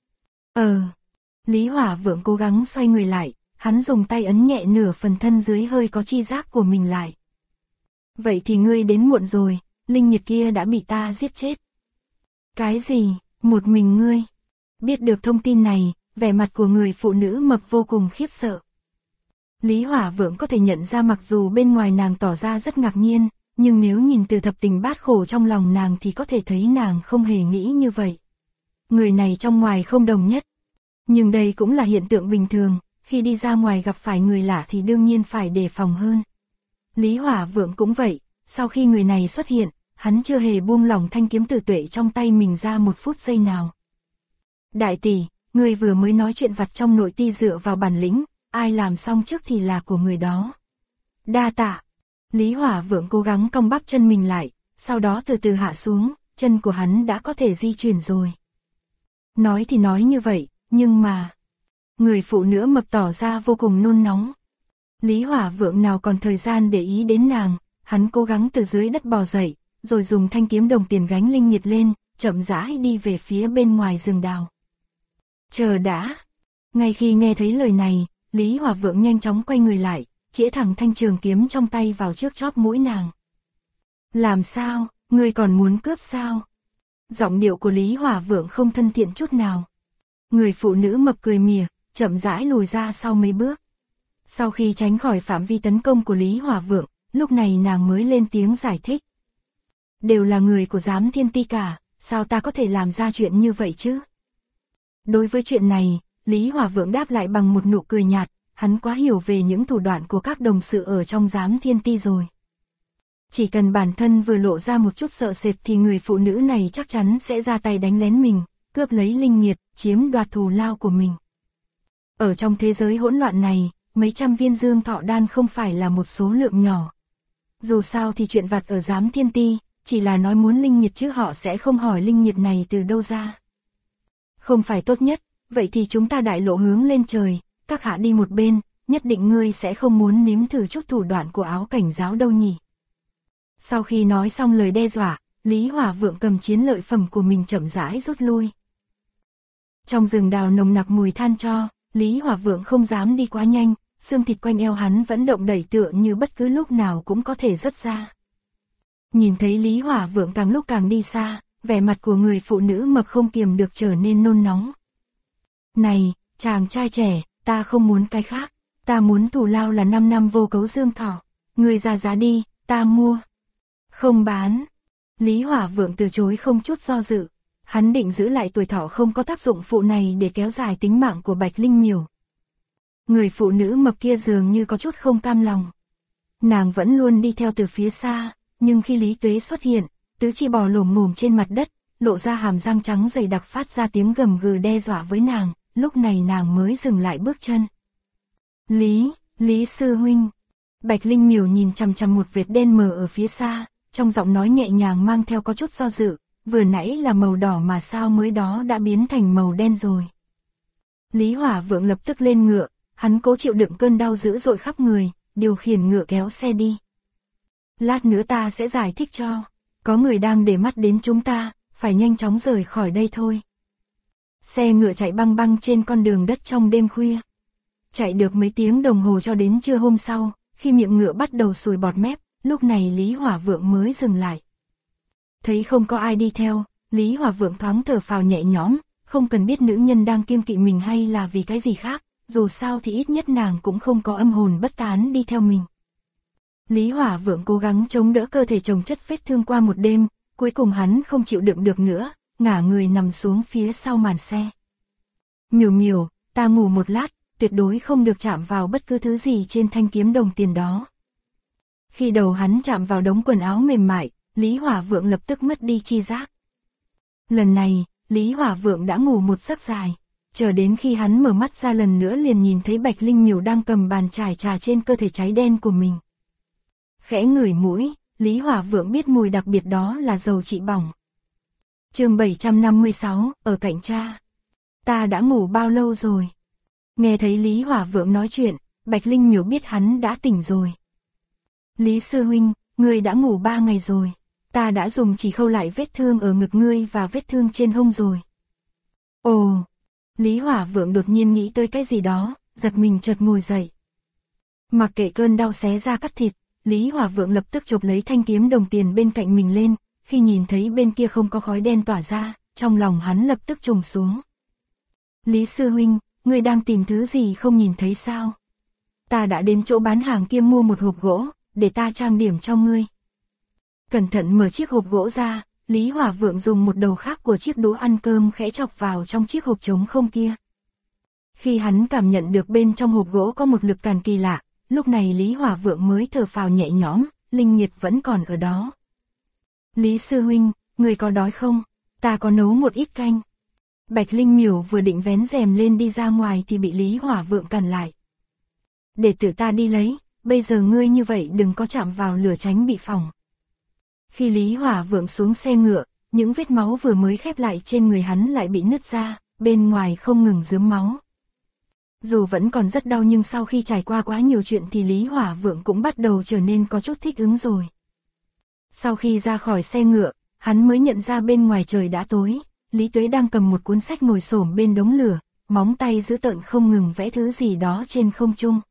Lý Hỏa Vượng cố gắng xoay người lại, hắn dùng tay ấn nhẹ nửa phần thân dưới hơi có chi giác của mình lại. Vậy thì ngươi đến muộn rồi, Linh Nhiệt kia đã bị ta giết chết. Cái gì, một mình ngươi? Biết được thông tin này, vẻ mặt của người phụ nữ mập vô cùng khiếp sợ. Lý Hỏa Vượng có thể nhận ra mặc dù bên ngoài nàng tỏ ra rất ngạc nhiên, nhưng nếu nhìn từ thập tình bát khổ trong lòng nàng thì có thể thấy nàng không hề nghĩ như vậy. Người này trong ngoài không đồng nhất. Nhưng đây cũng là hiện tượng bình thường, khi đi ra ngoài gặp phải người lạ thì đương nhiên phải đề phòng hơn. Lý Hỏa Vượng cũng vậy, sau khi người này xuất hiện, hắn chưa hề buông lỏng thanh kiếm tử tuệ trong tay mình ra một phút giây nào. Đại tỷ, người vừa mới nói chuyện vặt trong nội ti dựa vào bản lĩnh, ai làm xong trước thì là của người đó. Đa tạ. Lý Hỏa Vượng cố gắng cong bắp chân mình lại, sau đó từ từ hạ xuống, chân của hắn đã có thể di chuyển rồi. Nói thì nói như vậy, nhưng mà... Người phụ nữ mập tỏ ra vô cùng nôn nóng. Lý Hỏa Vượng nào còn thời gian để ý đến nàng, hắn cố gắng từ dưới đất bò dậy, rồi dùng thanh kiếm đồng tiền gánh Linh Nhiệt lên, chậm rãi đi về phía bên ngoài rừng đào. Chờ đã. Ngay khi nghe thấy lời này, Lý Hỏa Vượng nhanh chóng quay người lại, chĩa thẳng thanh trường kiếm trong tay vào trước chóp mũi nàng. Làm sao, ngươi còn muốn cướp sao? Giọng điệu của Lý Hỏa Vượng không thân thiện chút nào. Người phụ nữ mập cười mỉa, chậm rãi lùi ra sau mấy bước. Sau khi tránh khỏi phạm vi tấn công của Lý Hỏa Vượng, lúc này nàng mới lên tiếng giải thích. Đều là người của Giám Thiên Ti cả, sao ta có thể làm ra chuyện như vậy chứ? Đối với chuyện này, Lý Hỏa Vượng đáp lại bằng một nụ cười nhạt, hắn quá hiểu về những thủ đoạn của các đồng sự ở trong Giám Thiên Ti rồi. Chỉ cần bản thân vừa lộ ra một chút sợ sệt thì người phụ nữ này chắc chắn sẽ ra tay đánh lén mình, cướp lấy Linh Nhiệt, chiếm đoạt thù lao của mình. Ở trong thế giới hỗn loạn này, mấy trăm viên dương thọ đan không phải là một số lượng nhỏ. Dù sao thì chuyện vặt ở Giám Thiên Ti, chỉ là nói muốn Linh Nhiệt chứ họ sẽ không hỏi Linh Nhiệt này từ đâu ra. Không phải tốt nhất, vậy thì chúng ta đại lộ hướng lên trời, các hạ đi một bên, nhất định ngươi sẽ không muốn nếm thử chút thủ đoạn của Áo Cảnh Giáo đâu nhỉ. Sau khi nói xong lời đe dọa, Lý Hỏa Vượng cầm chiến lợi phẩm của mình chậm rãi rút lui. Trong rừng đào nồng nặc mùi than tro, Lý Hỏa Vượng không dám đi quá nhanh, xương thịt quanh eo hắn vẫn động đẩy tựa như bất cứ lúc nào cũng có thể rớt ra. Nhìn thấy Lý Hỏa Vượng càng lúc càng đi xa, vẻ mặt của người phụ nữ mập không kiềm được trở nên nôn nóng. Này, chàng trai trẻ, ta không muốn cái khác, ta muốn thù lao là 5 năm vô cấu dương thọ, người ra giá đi, ta mua. Không bán. Lý Hỏa Vượng từ chối không chút do dự. Hắn định giữ lại tuổi thọ không có tác dụng phụ này để kéo dài tính mạng của Bạch Linh Miểu. Người phụ nữ mập kia dường như có chút không cam lòng. Nàng vẫn luôn đi theo từ phía xa, nhưng khi Lý Tuế xuất hiện, tứ chi bò lồm ngồm trên mặt đất, lộ ra hàm răng trắng dày đặc phát ra tiếng gầm gừ đe dọa với nàng, lúc này nàng mới dừng lại bước chân. Lý sư huynh. Bạch Linh Miểu nhìn chằm chằm một vệt đen mờ ở phía xa, trong giọng nói nhẹ nhàng mang theo có chút do dự, vừa nãy là màu đỏ mà sao mới đó đã biến thành màu đen rồi. Lý Hỏa Vượng lập tức lên ngựa, hắn cố chịu đựng cơn đau dữ dội khắp người, điều khiển ngựa kéo xe đi. Lát nữa ta sẽ giải thích cho, có người đang để mắt đến chúng ta, phải nhanh chóng rời khỏi đây thôi. Xe ngựa chạy băng băng trên con đường đất trong đêm khuya. Chạy được mấy tiếng đồng hồ cho đến trưa hôm sau, khi miệng ngựa bắt đầu sùi bọt mép, lúc này Lý Hỏa Vượng mới dừng lại. Thấy không có ai đi theo, Lý Hỏa Vượng thoáng thở phào nhẹ nhõm, không cần biết nữ nhân đang kiêng kỵ mình hay là vì cái gì khác, dù sao thì ít nhất nàng cũng không có âm hồn bất tán đi theo mình. Lý Hỏa Vượng cố gắng chống đỡ cơ thể chồng chất vết thương qua một đêm, cuối cùng hắn không chịu đựng được nữa, ngả người nằm xuống phía sau màn xe. Miểu miểu, ta ngủ một lát, tuyệt đối không được chạm vào bất cứ thứ gì trên thanh kiếm đồng tiền đó. Khi đầu hắn chạm vào đống quần áo mềm mại, Lý Hỏa Vượng lập tức mất đi chi giác. Lần này, Lý Hỏa Vượng đã ngủ một giấc dài, chờ đến khi hắn mở mắt ra lần nữa liền nhìn thấy Bạch Linh Miểu đang cầm bàn chải trà trên cơ thể cháy đen của mình. Khẽ ngửi mũi, Lý Hỏa Vượng biết mùi đặc biệt đó là dầu trị bỏng. Chương 756, ở cạnh cha. Ta đã ngủ bao lâu rồi? Nghe thấy Lý Hỏa Vượng nói chuyện, Bạch Linh Miểu biết hắn đã tỉnh rồi. Lý sư huynh, ngươi đã ngủ 3 ngày rồi. Ta đã dùng chỉ khâu lại vết thương ở ngực ngươi và vết thương trên hông rồi. Ồ! Lý Hỏa Vượng đột nhiên nghĩ tới cái gì đó, giật mình chợt ngồi dậy. Mặc kệ cơn đau xé ra cắt thịt, Lý Hỏa Vượng lập tức chộp lấy thanh kiếm đồng tiền bên cạnh mình lên, khi nhìn thấy bên kia không có khói đen tỏa ra, trong lòng hắn lập tức trùng xuống. Lý sư huynh, ngươi đang tìm thứ gì không nhìn thấy sao? Ta đã đến chỗ bán hàng kia mua một hộp gỗ, để ta trang điểm cho ngươi. Cẩn thận mở chiếc hộp gỗ ra, Lý Hỏa Vượng dùng một đầu khác của chiếc đũa ăn cơm khẽ chọc vào trong chiếc hộp trống không kia. Khi hắn cảm nhận được bên trong hộp gỗ có một lực càn kỳ lạ, lúc này Lý Hỏa Vượng mới thở phào nhẹ nhõm, linh nhiệt vẫn còn ở đó. Lý sư huynh, người có đói không? Ta có nấu một ít canh. Bạch Linh Miểu vừa định vén rèm lên đi ra ngoài thì bị Lý Hỏa Vượng cản lại. Để tự ta đi lấy, bây giờ ngươi như vậy đừng có chạm vào lửa tránh bị phỏng. Khi Lý Hỏa Vượng xuống xe ngựa, những vết máu vừa mới khép lại trên người hắn lại bị nứt ra, bên ngoài không ngừng rớm máu. Dù vẫn còn rất đau nhưng sau khi trải qua quá nhiều chuyện thì Lý Hỏa Vượng cũng bắt đầu trở nên có chút thích ứng rồi. Sau khi ra khỏi xe ngựa, hắn mới nhận ra bên ngoài trời đã tối, Lý Tuế đang cầm một cuốn sách ngồi xổm bên đống lửa, móng tay dữ tợn không ngừng vẽ thứ gì đó trên không trung.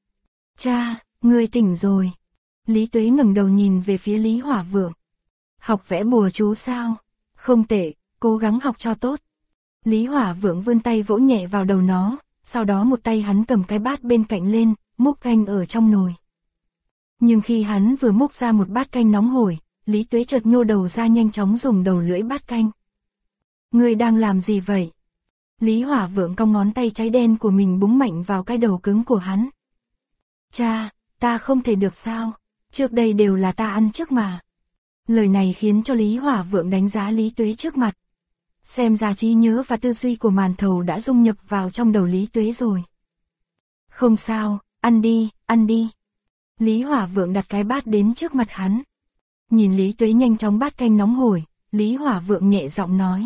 Cha, ngươi tỉnh rồi. Lý Tuế ngẩng đầu nhìn về phía Lý Hỏa Vượng. Học vẽ bùa chú sao? Không tệ, cố gắng học cho tốt. Lý Hỏa Vượng vươn tay vỗ nhẹ vào đầu nó, sau đó một tay hắn cầm cái bát bên cạnh lên, múc canh ở trong nồi. Nhưng khi hắn vừa múc ra một bát canh nóng hổi, Lý Tuế chợt nhô đầu ra nhanh chóng dùng đầu lưỡi bát canh. Ngươi đang làm gì vậy? Lý Hỏa Vượng cong ngón tay cháy đen của mình búng mạnh vào cái đầu cứng của hắn. Cha, ta không thể được sao? Trước đây đều là ta ăn trước mà. Lời này khiến cho Lý Hỏa Vượng đánh giá Lý Tuế trước mặt. Xem ra trí nhớ và tư duy của màn thầu đã dung nhập vào trong đầu Lý Tuế rồi. Không sao, ăn đi, ăn đi. Lý Hỏa Vượng đặt cái bát đến trước mặt hắn. Nhìn Lý Tuế nhanh chóng bát canh nóng hổi, Lý Hỏa Vượng nhẹ giọng nói.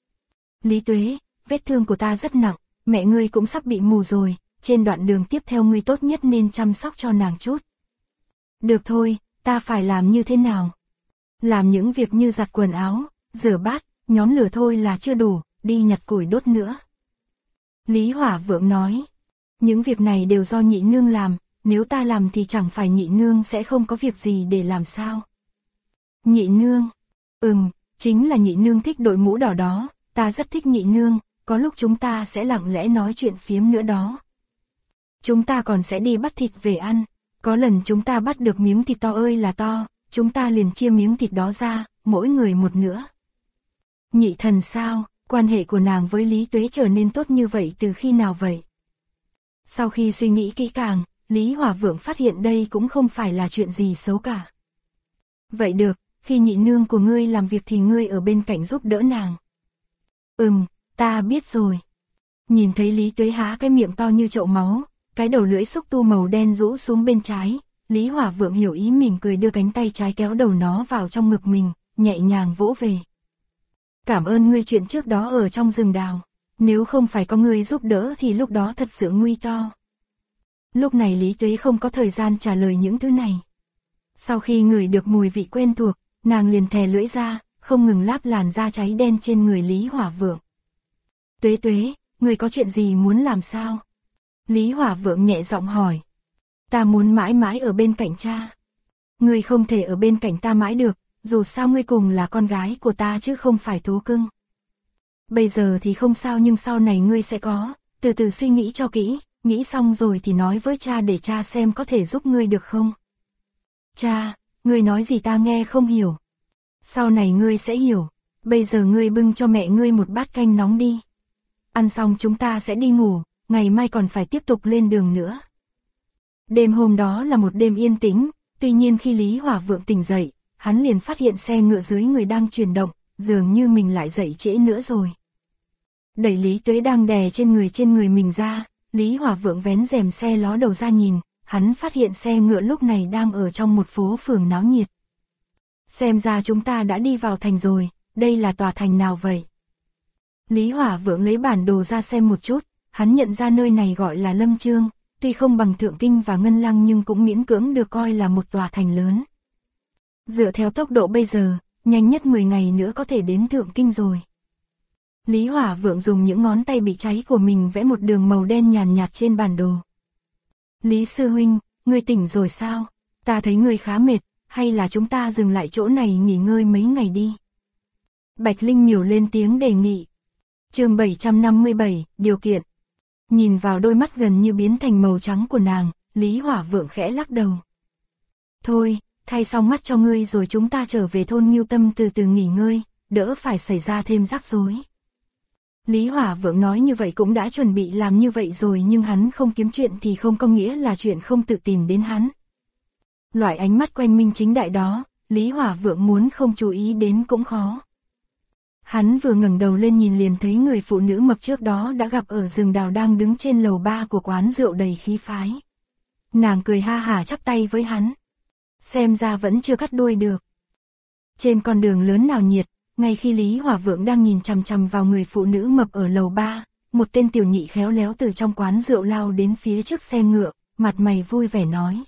Lý Tuế, vết thương của ta rất nặng, mẹ ngươi cũng sắp bị mù rồi, trên đoạn đường tiếp theo ngươi tốt nhất nên chăm sóc cho nàng chút. Được thôi, ta phải làm như thế nào? Làm những việc như giặt quần áo, rửa bát, nhóm lửa thôi là chưa đủ, đi nhặt củi đốt nữa. Lý Hỏa Vượng nói, những việc này đều do nhị nương làm, nếu ta làm thì chẳng phải nhị nương sẽ không có việc gì để làm sao. Nhị nương, chính là nhị nương thích đội mũ đỏ đó, ta rất thích nhị nương, có lúc chúng ta sẽ lặng lẽ nói chuyện phiếm nữa đó. Chúng ta còn sẽ đi bắt thịt về ăn, có lần chúng ta bắt được miếng thịt to ơi là to, chúng ta liền chia miếng thịt đó ra, mỗi người một nửa. Nhị thần sao, quan hệ của nàng với Lý Tuế trở nên tốt như vậy từ khi nào vậy? Sau khi suy nghĩ kỹ càng, Lý Hỏa Vượng phát hiện đây cũng không phải là chuyện gì xấu cả. Vậy được, khi nhị nương của ngươi làm việc thì ngươi ở bên cạnh giúp đỡ nàng. Ta biết rồi. Nhìn thấy Lý Tuế há cái miệng to như chậu máu, cái đầu lưỡi xúc tu màu đen rũ xuống bên trái, Lý Hỏa Vượng hiểu ý mỉm cười đưa cánh tay trái kéo đầu nó vào trong ngực mình, nhẹ nhàng vỗ về. Cảm ơn ngươi chuyện trước đó ở trong rừng đào, nếu không phải có ngươi giúp đỡ thì lúc đó thật sự nguy to. Lúc này Lý Tuế không có thời gian trả lời những thứ này. Sau khi ngửi được mùi vị quen thuộc, nàng liền thè lưỡi ra, không ngừng láp làn da cháy đen trên người Lý Hỏa Vượng. Tuế Tuế, ngươi có chuyện gì muốn làm sao? Lý Hỏa Vượng nhẹ giọng hỏi. Ta muốn mãi mãi ở bên cạnh cha. Ngươi không thể ở bên cạnh ta mãi được, dù sao ngươi cùng là con gái của ta chứ không phải thú cưng. Bây giờ thì không sao nhưng sau này ngươi sẽ có, từ từ suy nghĩ cho kỹ, nghĩ xong rồi thì nói với cha để cha xem có thể giúp ngươi được không. Cha, ngươi nói gì ta nghe không hiểu. Sau này ngươi sẽ hiểu, bây giờ ngươi bưng cho mẹ ngươi một bát canh nóng đi. Ăn xong chúng ta sẽ đi ngủ, ngày mai còn phải tiếp tục lên đường nữa. Đêm hôm đó là một đêm yên tĩnh, tuy nhiên khi Lý Hỏa Vượng tỉnh dậy, hắn liền phát hiện xe ngựa dưới người đang chuyển động, dường như mình lại dậy trễ nữa rồi. Đẩy Lý Tuế đang đè trên người mình ra, Lý Hỏa Vượng vén rèm xe ló đầu ra nhìn, hắn phát hiện xe ngựa lúc này đang ở trong một phố phường náo nhiệt. Xem ra chúng ta đã đi vào thành rồi, đây là tòa thành nào vậy? Lý Hỏa Vượng lấy bản đồ ra xem một chút, hắn nhận ra nơi này gọi là Lâm Chương, tuy không bằng Thượng Kinh và Ngân Lăng nhưng cũng miễn cưỡng được coi là một tòa thành lớn. Dựa theo tốc độ bây giờ, nhanh nhất 10 ngày nữa có thể đến Thượng Kinh rồi. Lý Hỏa Vượng dùng những ngón tay bị cháy của mình vẽ một đường màu đen nhàn nhạt trên bản đồ. Lý sư huynh, ngươi tỉnh rồi sao? Ta thấy ngươi khá mệt, hay là chúng ta dừng lại chỗ này nghỉ ngơi mấy ngày đi? Bạch Linh Miểu lên tiếng đề nghị. Chương 757, điều kiện. Nhìn vào đôi mắt gần như biến thành màu trắng của nàng, Lý Hỏa Vượng khẽ lắc đầu. Thôi, thay xong mắt cho ngươi rồi chúng ta trở về thôn Ngưu Tâm từ từ nghỉ ngơi, đỡ phải xảy ra thêm rắc rối. Lý Hỏa Vượng nói như vậy cũng đã chuẩn bị làm như vậy rồi nhưng hắn không kiếm chuyện thì không có nghĩa là chuyện không tự tìm đến hắn. Loại ánh mắt quanh minh chính đại đó, Lý Hỏa Vượng muốn không chú ý đến cũng khó. Hắn vừa ngẩng đầu lên nhìn liền thấy người phụ nữ mập trước đó đã gặp ở rừng đào đang đứng trên lầu 3 của quán rượu đầy khí phái. Nàng cười ha hả chắp tay với hắn. Xem ra vẫn chưa cắt đuôi được. Trên con đường lớn nào nhiệt, ngay khi Lý Hỏa Vượng đang nhìn chằm chằm vào người phụ nữ mập ở lầu 3, một tên tiểu nhị khéo léo từ trong quán rượu lao đến phía trước xe ngựa, mặt mày vui vẻ nói.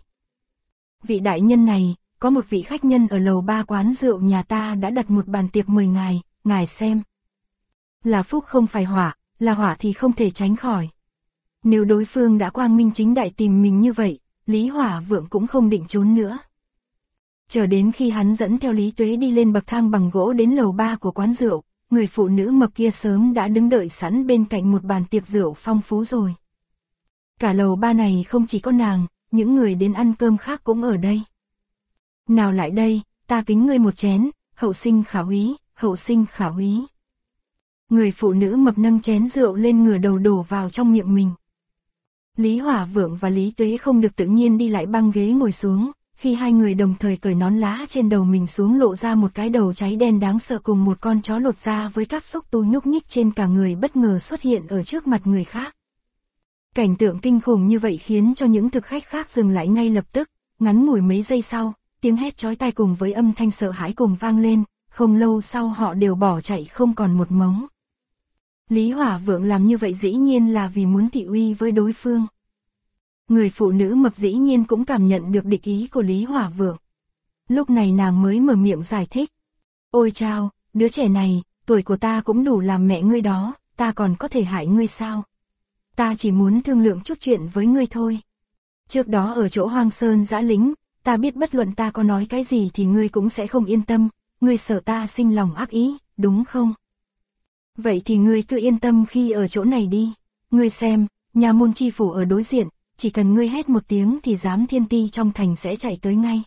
Vị đại nhân này, có một vị khách nhân ở lầu 3 quán rượu nhà ta đã đặt một bàn tiệc mời ngài xem. Là phúc không phải họa, là họa thì không thể tránh khỏi. Nếu đối phương đã quang minh chính đại tìm mình như vậy, Lý Hỏa Vượng cũng không định trốn nữa. Chờ đến khi hắn dẫn theo Lý Tuế đi lên bậc thang bằng gỗ đến lầu 3 của quán rượu, người phụ nữ mập kia sớm đã đứng đợi sẵn bên cạnh một bàn tiệc rượu phong phú rồi. Cả lầu 3 này không chỉ có nàng, những người đến ăn cơm khác cũng ở đây. Nào lại đây, ta kính ngươi một chén, hậu sinh khả úy, hậu sinh khả úy. Người phụ nữ mập nâng chén rượu lên ngửa đầu đổ vào trong miệng mình. Lý Hỏa Vượng và Lý Tuế không được tự nhiên đi lại băng ghế ngồi xuống, khi hai người đồng thời cởi nón lá trên đầu mình xuống lộ ra một cái đầu cháy đen đáng sợ cùng một con chó lột da với các xúc tu nhúc nhích trên cả người bất ngờ xuất hiện ở trước mặt người khác. Cảnh tượng kinh khủng như vậy khiến cho những thực khách khác dừng lại ngay lập tức, ngắn ngủi mấy giây sau, tiếng hét chói tai cùng với âm thanh sợ hãi cùng vang lên, không lâu sau họ đều bỏ chạy không còn một mống. Lý Hỏa Vượng làm như vậy dĩ nhiên là vì muốn thị uy với đối phương. Người phụ nữ mập dĩ nhiên cũng cảm nhận được địch ý của Lý Hỏa Vượng. Lúc này nàng mới mở miệng giải thích. Ôi chao, đứa trẻ này, tuổi của ta cũng đủ làm mẹ ngươi đó, ta còn có thể hại ngươi sao? Ta chỉ muốn thương lượng chút chuyện với ngươi thôi. Trước đó ở chỗ Hoang Sơn Dã Lính, ta biết bất luận ta có nói cái gì thì ngươi cũng sẽ không yên tâm, ngươi sợ ta sinh lòng ác ý, đúng không? Vậy thì ngươi cứ yên tâm khi ở chỗ này đi, ngươi xem, nhà môn chi phủ ở đối diện, chỉ cần ngươi hét một tiếng thì giám thiên ti trong thành sẽ chạy tới ngay.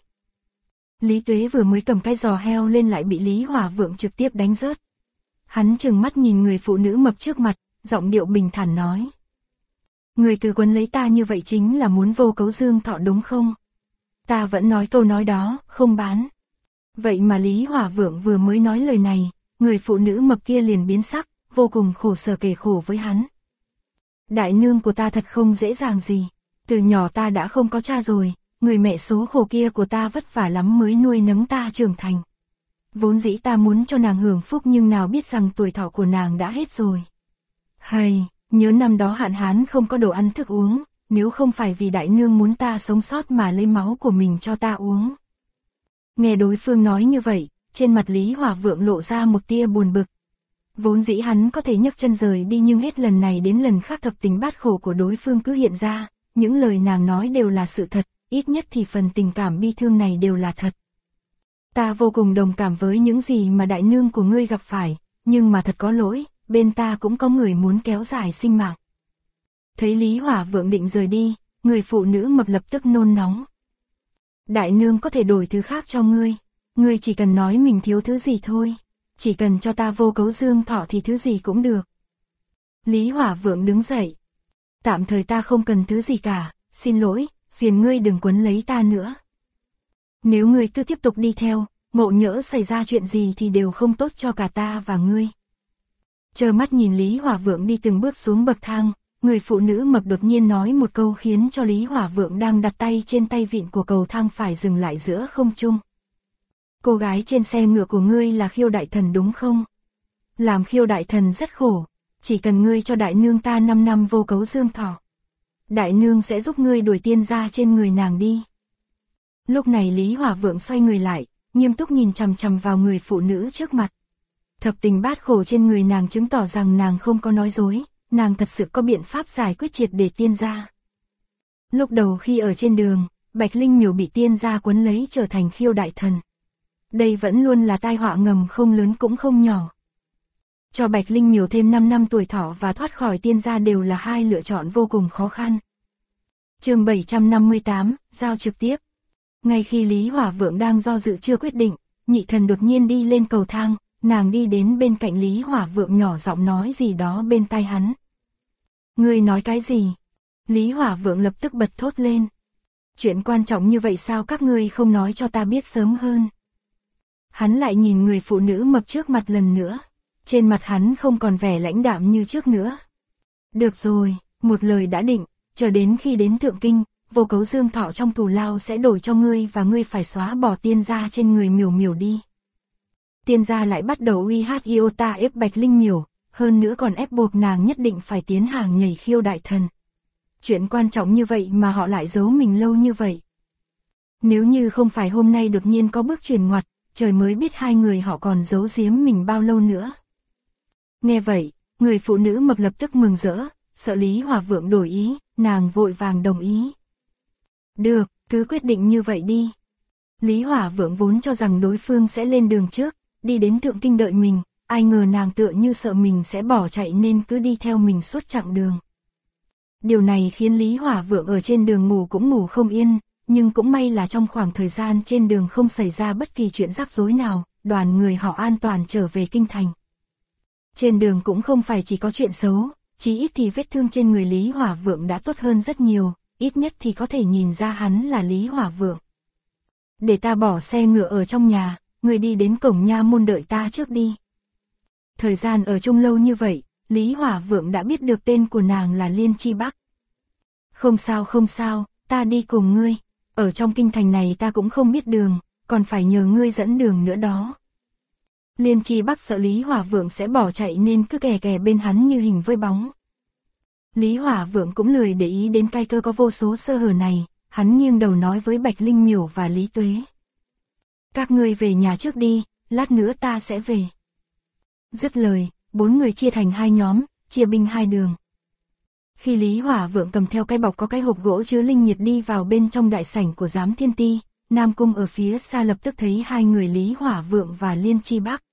Lý Tuế vừa mới cầm cái giò heo lên lại bị Lý Hỏa Vượng trực tiếp đánh rớt. Hắn trừng mắt nhìn người phụ nữ mập trước mặt, giọng điệu bình thản nói. Người cứ quấn lấy ta như vậy chính là muốn vô cấu dương thọ đúng không? Ta vẫn nói câu nói đó, không bán. Vậy mà Lý Hỏa Vượng vừa mới nói lời này, người phụ nữ mập kia liền biến sắc, vô cùng khổ sở kể khổ với hắn. Đại nương của ta thật không dễ dàng gì, từ nhỏ ta đã không có cha rồi, người mẹ số khổ kia của ta vất vả lắm mới nuôi nấng ta trưởng thành. Vốn dĩ ta muốn cho nàng hưởng phúc nhưng nào biết rằng tuổi thọ của nàng đã hết rồi. Hay, nhớ năm đó hạn hán không có đồ ăn thức uống, nếu không phải vì đại nương muốn ta sống sót mà lấy máu của mình cho ta uống. Nghe đối phương nói như vậy, trên mặt Lý Hỏa Vượng lộ ra một tia buồn bực. Vốn dĩ hắn có thể nhấc chân rời đi nhưng hết lần này đến lần khác thập tình bát khổ của đối phương cứ hiện ra, những lời nàng nói đều là sự thật, ít nhất thì phần tình cảm bi thương này đều là thật. Ta vô cùng đồng cảm với những gì mà đại nương của ngươi gặp phải, nhưng mà thật có lỗi, bên ta cũng có người muốn kéo dài sinh mạng. Thấy Lý Hỏa Vượng định rời đi, người phụ nữ mập lập tức nôn nóng. Đại nương có thể đổi thứ khác cho ngươi chỉ cần nói mình thiếu thứ gì thôi, chỉ cần cho ta vô cấu dương thọ thì thứ gì cũng được. Lý Hỏa Vượng đứng dậy. Tạm thời ta không cần thứ gì cả, xin lỗi, phiền ngươi đừng quấn lấy ta nữa. Nếu ngươi cứ tiếp tục đi theo, ngộ nhỡ xảy ra chuyện gì thì đều không tốt cho cả ta và ngươi. Trơ mắt nhìn Lý Hỏa Vượng đi từng bước xuống bậc thang, người phụ nữ mập đột nhiên nói một câu khiến cho Lý Hỏa Vượng đang đặt tay trên tay vịn của cầu thang phải dừng lại giữa không trung. Cô gái trên xe ngựa của ngươi là Khiêu đại thần đúng không? Làm Khiêu đại thần rất khổ, chỉ cần ngươi cho đại nương ta 5 năm vô cấu dương thọ. Đại nương sẽ giúp ngươi đuổi tiên gia trên người nàng đi. Lúc này Lý Hỏa Vượng xoay người lại, nghiêm túc nhìn chằm chằm vào người phụ nữ trước mặt. Thập tình bát khổ trên người nàng chứng tỏ rằng nàng không có nói dối, nàng thật sự có biện pháp giải quyết triệt để tiên gia. Lúc đầu khi ở trên đường, Bạch Linh Miểu bị tiên gia quấn lấy trở thành Khiêu đại thần. Đây vẫn luôn là tai họa ngầm không lớn cũng không nhỏ. Cho Bạch Linh Miểu thêm 5 năm tuổi thọ và thoát khỏi tiên gia đều là hai lựa chọn vô cùng khó khăn. Chương 758, giao trực tiếp. Ngay khi Lý Hỏa Vượng đang do dự chưa quyết định, nhị thần đột nhiên đi lên cầu thang, nàng đi đến bên cạnh Lý Hỏa Vượng nhỏ giọng nói gì đó bên tai hắn. Ngươi nói cái gì? Lý Hỏa Vượng lập tức bật thốt lên. Chuyện quan trọng như vậy sao các ngươi không nói cho ta biết sớm hơn? Hắn lại nhìn người phụ nữ mập trước mặt lần nữa. Trên mặt hắn không còn vẻ lãnh đạm như trước nữa. Được rồi, một lời đã định, chờ đến khi đến Thượng Kinh, vô cấu dương thọ trong tù lao sẽ đổi cho ngươi và ngươi phải xóa bỏ tiên gia trên người Miểu Miểu đi. Tiên gia lại bắt đầu uy hát Iota ép Bạch Linh Miểu, hơn nữa còn ép buộc nàng nhất định phải tiến hàng nhảy Khiêu đại thần. Chuyện quan trọng như vậy mà họ lại giấu mình lâu như vậy. Nếu như không phải hôm nay đột nhiên có bước chuyển ngoặt, trời mới biết hai người họ còn giấu giếm mình bao lâu nữa. Nghe vậy, người phụ nữ mập lập tức mừng rỡ, sợ Lý Hỏa Vượng đổi ý, nàng vội vàng đồng ý. Được, cứ quyết định như vậy đi. Lý Hỏa Vượng vốn cho rằng đối phương sẽ lên đường trước, đi đến Thượng Kinh đợi mình, ai ngờ nàng tựa như sợ mình sẽ bỏ chạy nên cứ đi theo mình suốt chặng đường. Điều này khiến Lý Hỏa Vượng ở trên đường ngủ cũng ngủ không yên, nhưng cũng may là trong khoảng thời gian trên đường không xảy ra bất kỳ chuyện rắc rối nào, đoàn người họ an toàn trở về kinh thành. Trên đường cũng không phải chỉ có chuyện xấu, chí ít thì vết thương trên người Lý Hỏa Vượng đã tốt hơn rất nhiều, ít nhất thì có thể nhìn ra hắn là Lý Hỏa Vượng. Để ta bỏ xe ngựa ở trong nhà, người đi đến cổng nha môn đợi ta trước đi. Thời gian ở chung lâu như vậy, Lý Hỏa Vượng đã biết được tên của nàng là Liên Chi Bắc. Không sao, ta đi cùng ngươi, ở trong kinh thành này ta cũng không biết đường, còn phải nhờ ngươi dẫn đường nữa đó. Liên Chi Bắc sợ Lý Hỏa Vượng sẽ bỏ chạy nên cứ kè kè bên hắn như hình với bóng. Lý Hỏa Vượng cũng lười để ý đến cái cơ có vô số sơ hở này, hắn nghiêng đầu nói với Bạch Linh Miểu và Lý Tuế. Các ngươi về nhà trước đi, lát nữa ta sẽ về. Dứt lời, 4 người chia thành 2 nhóm, chia binh 2 đường. Khi Lý Hỏa Vượng cầm theo cái bọc có cái hộp gỗ chứa linh nhiệt đi vào bên trong đại sảnh của Giám Thiên Ti, Nam Cung ở phía xa lập tức thấy hai người Lý Hỏa Vượng và Liên Chi Bắc.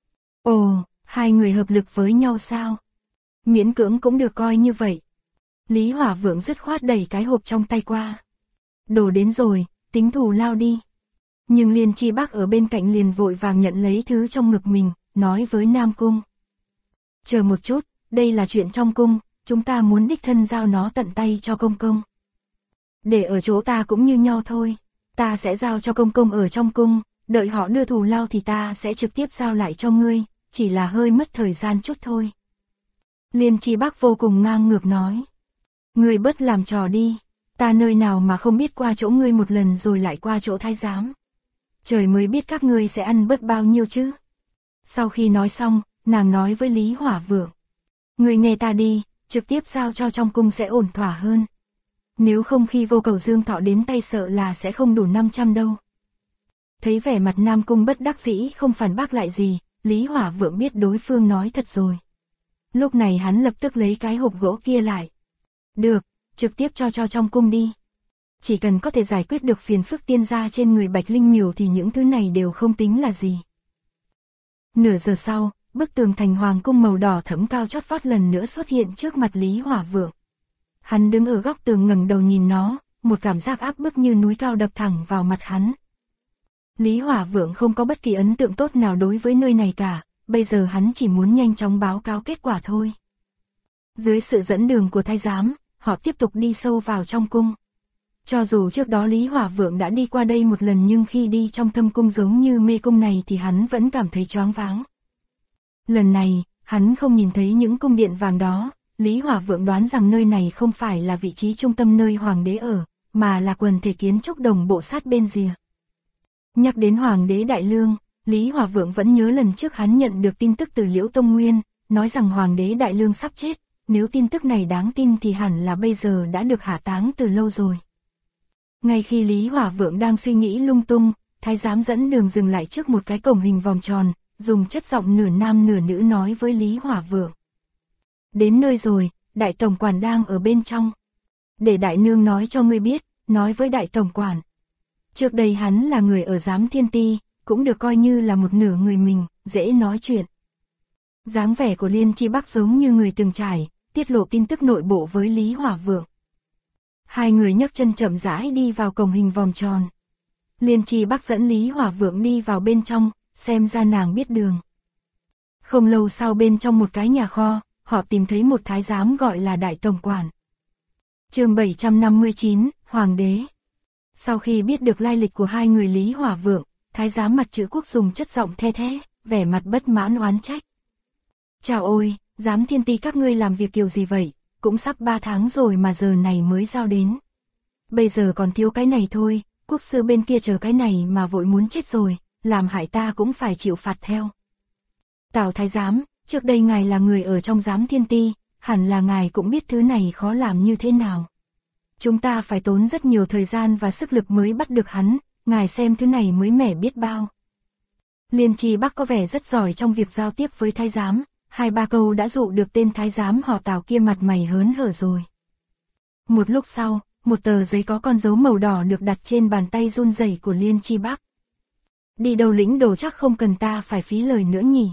Ồ, hai người hợp lực với nhau sao? Miễn cưỡng cũng được coi như vậy. Lý Hỏa Vượng dứt khoát đẩy cái hộp trong tay qua. Đồ đến rồi, tính thù lao đi. Nhưng Liên Chi Bắc ở bên cạnh liền vội vàng nhận lấy thứ trong ngực mình, nói với Nam Cung. Chờ một chút, đây là chuyện trong cung, chúng ta muốn đích thân giao nó tận tay cho công công. Để ở chỗ ta cũng như nhau thôi, ta sẽ giao cho công công ở trong cung, đợi họ đưa thù lao thì ta sẽ trực tiếp giao lại cho ngươi, chỉ là hơi mất thời gian chút thôi. Liên Chi Bắc vô cùng ngang ngược nói. Ngươi bớt làm trò đi, ta nơi nào mà không biết qua chỗ ngươi một lần rồi lại qua chỗ thái giám. Trời mới biết các ngươi sẽ ăn bớt bao nhiêu chứ. Sau khi nói xong, nàng nói với Lý Hỏa Vượng. Ngươi nghe ta đi, trực tiếp giao cho trong cung sẽ ổn thỏa hơn. Nếu không khi vô cầu dương thọ đến tay sợ là sẽ không đủ 500 đâu. Thấy vẻ mặt Nam Cung bất đắc dĩ không phản bác lại gì, Lý Hỏa Vượng biết đối phương nói thật rồi. Lúc này hắn lập tức lấy cái hộp gỗ kia lại. Được, trực tiếp cho trong cung đi. Chỉ cần có thể giải quyết được phiền phức tiên gia trên người Bạch Linh Miểu thì những thứ này đều không tính là gì. Nửa giờ sau, bức tường thành hoàng cung màu đỏ thẫm cao chót vót lần nữa xuất hiện trước mặt Lý Hỏa Vượng. Hắn đứng ở góc tường ngẩng đầu nhìn nó, một cảm giác áp bức như núi cao đập thẳng vào mặt hắn. Lý Hỏa Vượng không có bất kỳ ấn tượng tốt nào đối với nơi này cả, bây giờ hắn chỉ muốn nhanh chóng báo cáo kết quả thôi. Dưới sự dẫn đường của thái giám, họ tiếp tục đi sâu vào trong cung. Cho dù trước đó Lý Hỏa Vượng đã đi qua đây một lần nhưng khi đi trong thâm cung giống như mê cung này thì hắn vẫn cảm thấy choáng váng. Lần này, hắn không nhìn thấy những cung điện vàng đó, Lý Hỏa Vượng đoán rằng nơi này không phải là vị trí trung tâm nơi hoàng đế ở, mà là quần thể kiến trúc đồng bộ sát bên rìa. Nhắc đến hoàng đế Đại Lương, Lý Hỏa Vượng vẫn nhớ lần trước hắn nhận được tin tức từ Liễu Tông Nguyên, nói rằng hoàng đế Đại Lương sắp chết, nếu tin tức này đáng tin thì hẳn là bây giờ đã được hạ táng từ lâu rồi. Ngay khi Lý Hỏa Vượng đang suy nghĩ lung tung, thái giám dẫn đường dừng lại trước một cái cổng hình vòng tròn, dùng chất giọng nửa nam nửa nữ nói với Lý Hỏa Vượng. Đến nơi rồi, đại tổng quản đang ở bên trong. Để đại nương nói cho ngươi biết, nói với đại tổng quản. Trước đây hắn là người ở Giám Thiên Ti, cũng được coi như là một nửa người mình, dễ nói chuyện. Dáng vẻ của Liên Chi Bắc giống như người từng trải, tiết lộ tin tức nội bộ với Lý Hỏa Vượng. Hai người nhấc chân chậm rãi đi vào cổng hình vòng tròn. Liên Chi Bắc dẫn Lý Hỏa Vượng đi vào bên trong, xem ra nàng biết đường. Không lâu sau bên trong một cái nhà kho, họ tìm thấy một thái giám gọi là đại tổng quản. Chương 759, Hoàng đế. Sau khi biết được lai lịch của hai người Lý Hỏa Vượng, thái giám mặt chữ quốc dùng chất giọng the thé, vẻ mặt bất mãn oán trách. Chào ôi, Giám Thiên Ti các ngươi làm việc kiểu gì vậy, cũng sắp 3 tháng rồi mà giờ này mới giao đến. Bây giờ còn thiếu cái này thôi, quốc sư bên kia chờ cái này mà vội muốn chết rồi, làm hại ta cũng phải chịu phạt theo. Tào thái giám, trước đây ngài là người ở trong Giám Thiên Ti, hẳn là ngài cũng biết thứ này khó làm như thế nào. Chúng ta phải tốn rất nhiều thời gian và sức lực mới bắt được hắn, ngài xem thứ này mới mẻ biết bao. Liên Chi Bắc có vẻ rất giỏi trong việc giao tiếp với thái giám, 2-3 câu đã dụ được tên thái giám họ Tào kia mặt mày hớn hở rồi. Một lúc sau, một tờ giấy có con dấu màu đỏ được đặt trên bàn tay run rẩy của Liên Chi Bắc. Đi đâu lĩnh đồ chắc không cần ta phải phí lời nữa nhỉ.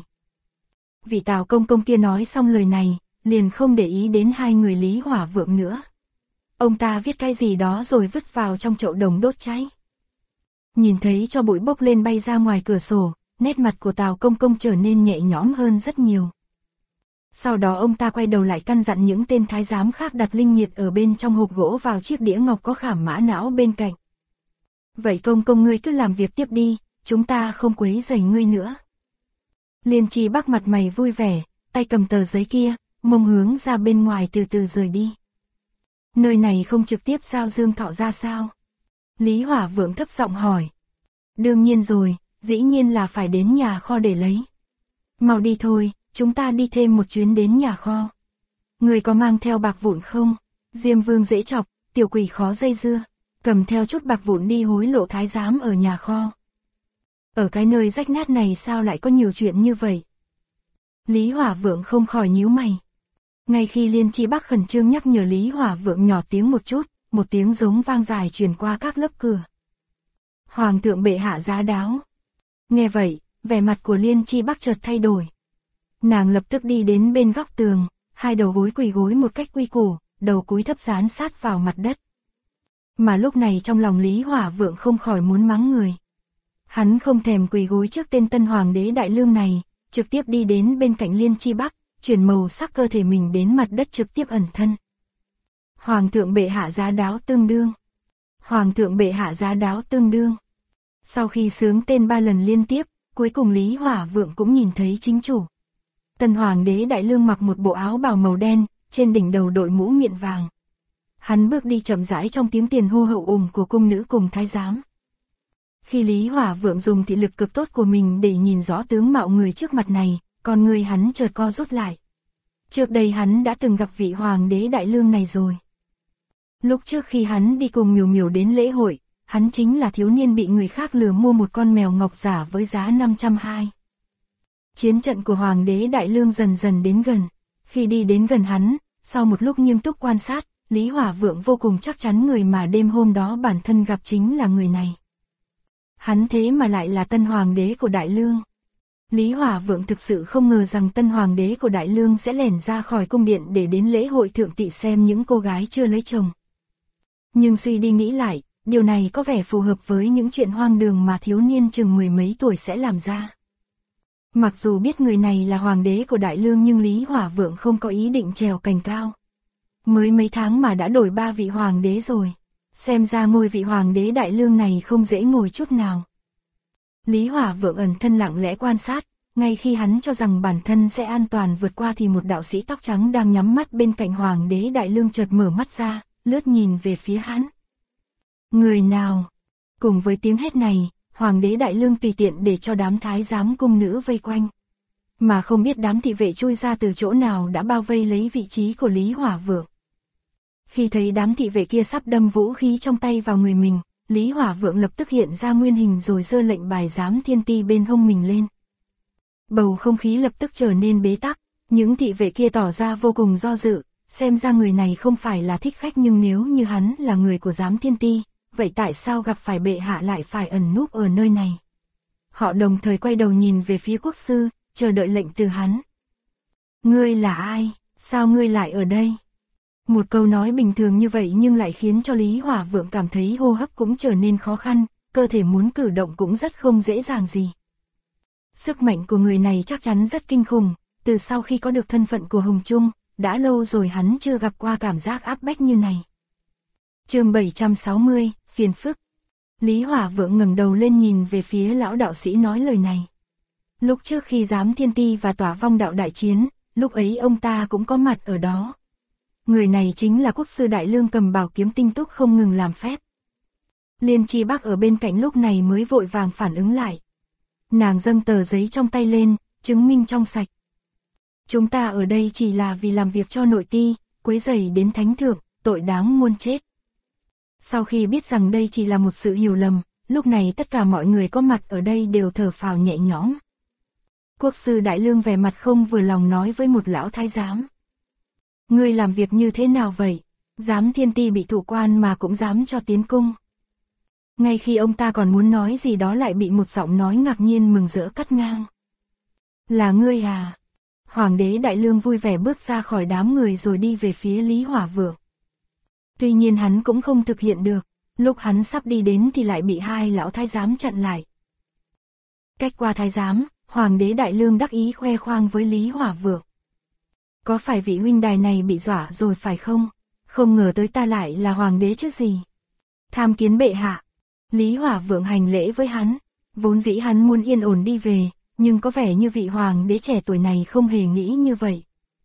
Vị Tào công công kia nói xong lời này, liền không để ý đến hai người Lý Hỏa Vượng nữa. Ông ta viết cái gì đó rồi vứt vào trong chậu đồng đốt cháy. Nhìn thấy cho bụi bốc lên bay ra ngoài cửa sổ, nét mặt của Tào công công trở nên nhẹ nhõm hơn rất nhiều. Sau đó ông ta quay đầu lại căn dặn những tên thái giám khác đặt linh nhiệt ở bên trong hộp gỗ vào chiếc đĩa ngọc có khảm mã não bên cạnh. Vậy công công ngươi cứ làm việc tiếp đi, chúng ta không quấy rầy ngươi nữa. Liên Chi Bắc mặt mày vui vẻ, tay cầm tờ giấy kia, mông hướng ra bên ngoài từ từ rời đi. Nơi này không trực tiếp giao Dương Thọ ra sao? Lý Hỏa Vượng thấp giọng hỏi. Đương nhiên rồi, dĩ nhiên là phải đến nhà kho để lấy. Mau đi thôi, chúng ta đi thêm một chuyến đến nhà kho. Người có mang theo bạc vụn không? Diêm Vương dễ chọc, tiểu quỷ khó dây dưa, cầm theo chút bạc vụn đi hối lộ thái giám ở nhà kho. Ở cái nơi rách nát này sao lại có nhiều chuyện như vậy? Lý Hỏa Vượng không khỏi nhíu mày. Ngay khi Liên Chi Bắc khẩn trương nhắc nhở Lý Hỏa Vượng nhỏ tiếng một chút, một tiếng giống vang dài truyền qua các lớp cửa. Hoàng thượng bệ hạ giá đáo. Nghe vậy, vẻ mặt của Liên Chi Bắc chợt thay đổi. Nàng lập tức đi đến bên góc tường, hai đầu gối quỳ gối một cách quy củ, đầu cúi thấp dán sát vào mặt đất. Mà lúc này trong lòng Lý Hỏa Vượng không khỏi muốn mắng người. Hắn không thèm quỳ gối trước tên tân hoàng đế Đại Lương này, trực tiếp đi đến bên cạnh Liên Chi Bắc, chuyển màu sắc cơ thể mình đến mặt đất trực tiếp ẩn thân. Hoàng thượng bệ hạ giá đáo tương đương. Hoàng thượng bệ hạ giá đáo tương đương. Sau khi sướng tên 3 lần liên tiếp, cuối cùng Lý Hỏa Vượng cũng nhìn thấy chính chủ. Tân hoàng đế Đại Lương mặc một bộ áo bào màu đen, trên đỉnh đầu đội mũ miện vàng. Hắn bước đi chậm rãi trong tiếng tiền hô hậu ùng của cung nữ cùng thái giám. Khi Lý Hỏa Vượng dùng thị lực cực tốt của mình để nhìn rõ tướng mạo người trước mặt này, con người hắn chợt co rút lại. Trước đây hắn đã từng gặp vị hoàng đế Đại Lương này rồi. Lúc trước khi hắn đi cùng Miểu Miểu đến lễ hội, hắn chính là thiếu niên bị người khác lừa mua một con mèo ngọc giả với giá 520. Chiến trận của Hoàng đế Đại Lương dần dần đến gần. Khi đi đến gần hắn, sau một lúc nghiêm túc quan sát, Lý Hỏa Vượng vô cùng chắc chắn người mà đêm hôm đó bản thân gặp chính là người này. Hắn thế mà lại là tân hoàng đế của Đại Lương. Lý Hỏa Vượng thực sự không ngờ rằng tân hoàng đế của Đại Lương sẽ lẻn ra khỏi cung điện để đến lễ hội thượng tỵ xem những cô gái chưa lấy chồng. Nhưng suy đi nghĩ lại, điều này có vẻ phù hợp với những chuyện hoang đường mà thiếu niên chừng mười mấy tuổi sẽ làm ra. Mặc dù biết người này là hoàng đế của Đại Lương nhưng Lý Hỏa Vượng không có ý định trèo cành cao. Mới mấy tháng mà đã đổi 3 vị hoàng đế rồi. Xem ra ngôi vị hoàng đế Đại Lương này không dễ ngồi chút nào. Lý Hỏa Vượng ẩn thân lặng lẽ quan sát, ngay khi hắn cho rằng bản thân sẽ an toàn vượt qua thì một đạo sĩ tóc trắng đang nhắm mắt bên cạnh hoàng đế Đại Lương chợt mở mắt ra, lướt nhìn về phía hắn. Người nào? Cùng với tiếng hét này, hoàng đế Đại Lương tùy tiện để cho đám thái giám cung nữ vây quanh. Mà không biết đám thị vệ chui ra từ chỗ nào đã bao vây lấy vị trí của Lý Hỏa Vượng. Khi thấy đám thị vệ kia sắp đâm vũ khí trong tay vào người mình, Lý Hỏa Vượng lập tức hiện ra nguyên hình rồi giơ lệnh bài giám thiên ti bên hông mình lên. Bầu không khí lập tức trở nên bế tắc, những thị vệ kia tỏ ra vô cùng do dự, xem ra người này không phải là thích khách nhưng nếu như hắn là người của giám thiên ti, vậy tại sao gặp phải bệ hạ lại phải ẩn núp ở nơi này? Họ đồng thời quay đầu nhìn về phía quốc sư, chờ đợi lệnh từ hắn. Ngươi là ai? Sao ngươi lại ở đây? Một câu nói bình thường như vậy nhưng lại khiến cho Lý Hỏa Vượng cảm thấy hô hấp cũng trở nên khó khăn, cơ thể muốn cử động cũng rất không dễ dàng gì. Sức mạnh của người này chắc chắn rất kinh khủng, từ sau khi có được thân phận của Hồng Trung, đã lâu rồi hắn chưa gặp qua cảm giác áp bách như này. Chương 760, phiền phức. Lý Hỏa Vượng ngẩng đầu lên nhìn về phía lão đạo sĩ nói lời này. Lúc trước khi giám thiên ti và tỏa vong đạo đại chiến, lúc ấy ông ta cũng có mặt ở đó. Người này chính là quốc sư Đại Lương cầm bảo kiếm tinh túc không ngừng làm phép. Liên Chi Bắc ở bên cạnh lúc này mới vội vàng phản ứng lại. Nàng dâng tờ giấy trong tay lên, chứng minh trong sạch. Chúng ta ở đây chỉ là vì làm việc cho nội ti, quấy rầy đến thánh thượng, tội đáng muôn chết. Sau khi biết rằng đây chỉ là một sự hiểu lầm, lúc này tất cả mọi người có mặt ở đây đều thở phào nhẹ nhõm. Quốc sư Đại Lương vẻ mặt không vừa lòng nói với một lão thái giám. Ngươi làm việc như thế nào vậy? Giám thiên ti bị thủ quan mà cũng dám cho tiến cung. Ngay khi ông ta còn muốn nói gì đó lại bị một giọng nói ngạc nhiên mừng rỡ cắt ngang. Là ngươi à? Hoàng đế Đại Lương vui vẻ bước ra khỏi đám người rồi đi về phía Lý Hỏa Vượng. Tuy nhiên hắn cũng không thực hiện được, lúc hắn sắp đi đến thì lại bị hai lão thái giám chặn lại. Cách qua thái giám, Hoàng đế Đại Lương đắc ý khoe khoang với Lý Hỏa Vượng. Có phải vị huynh đài này bị dọa rồi phải không? Không ngờ tới ta lại là hoàng đế chứ gì. Tham kiến bệ hạ. Lý Hỏa Vượng hành lễ với hắn. Vốn dĩ hắn muốn yên ổn đi về, nhưng có vẻ như vị hoàng đế trẻ tuổi này không hề nghĩ như vậy.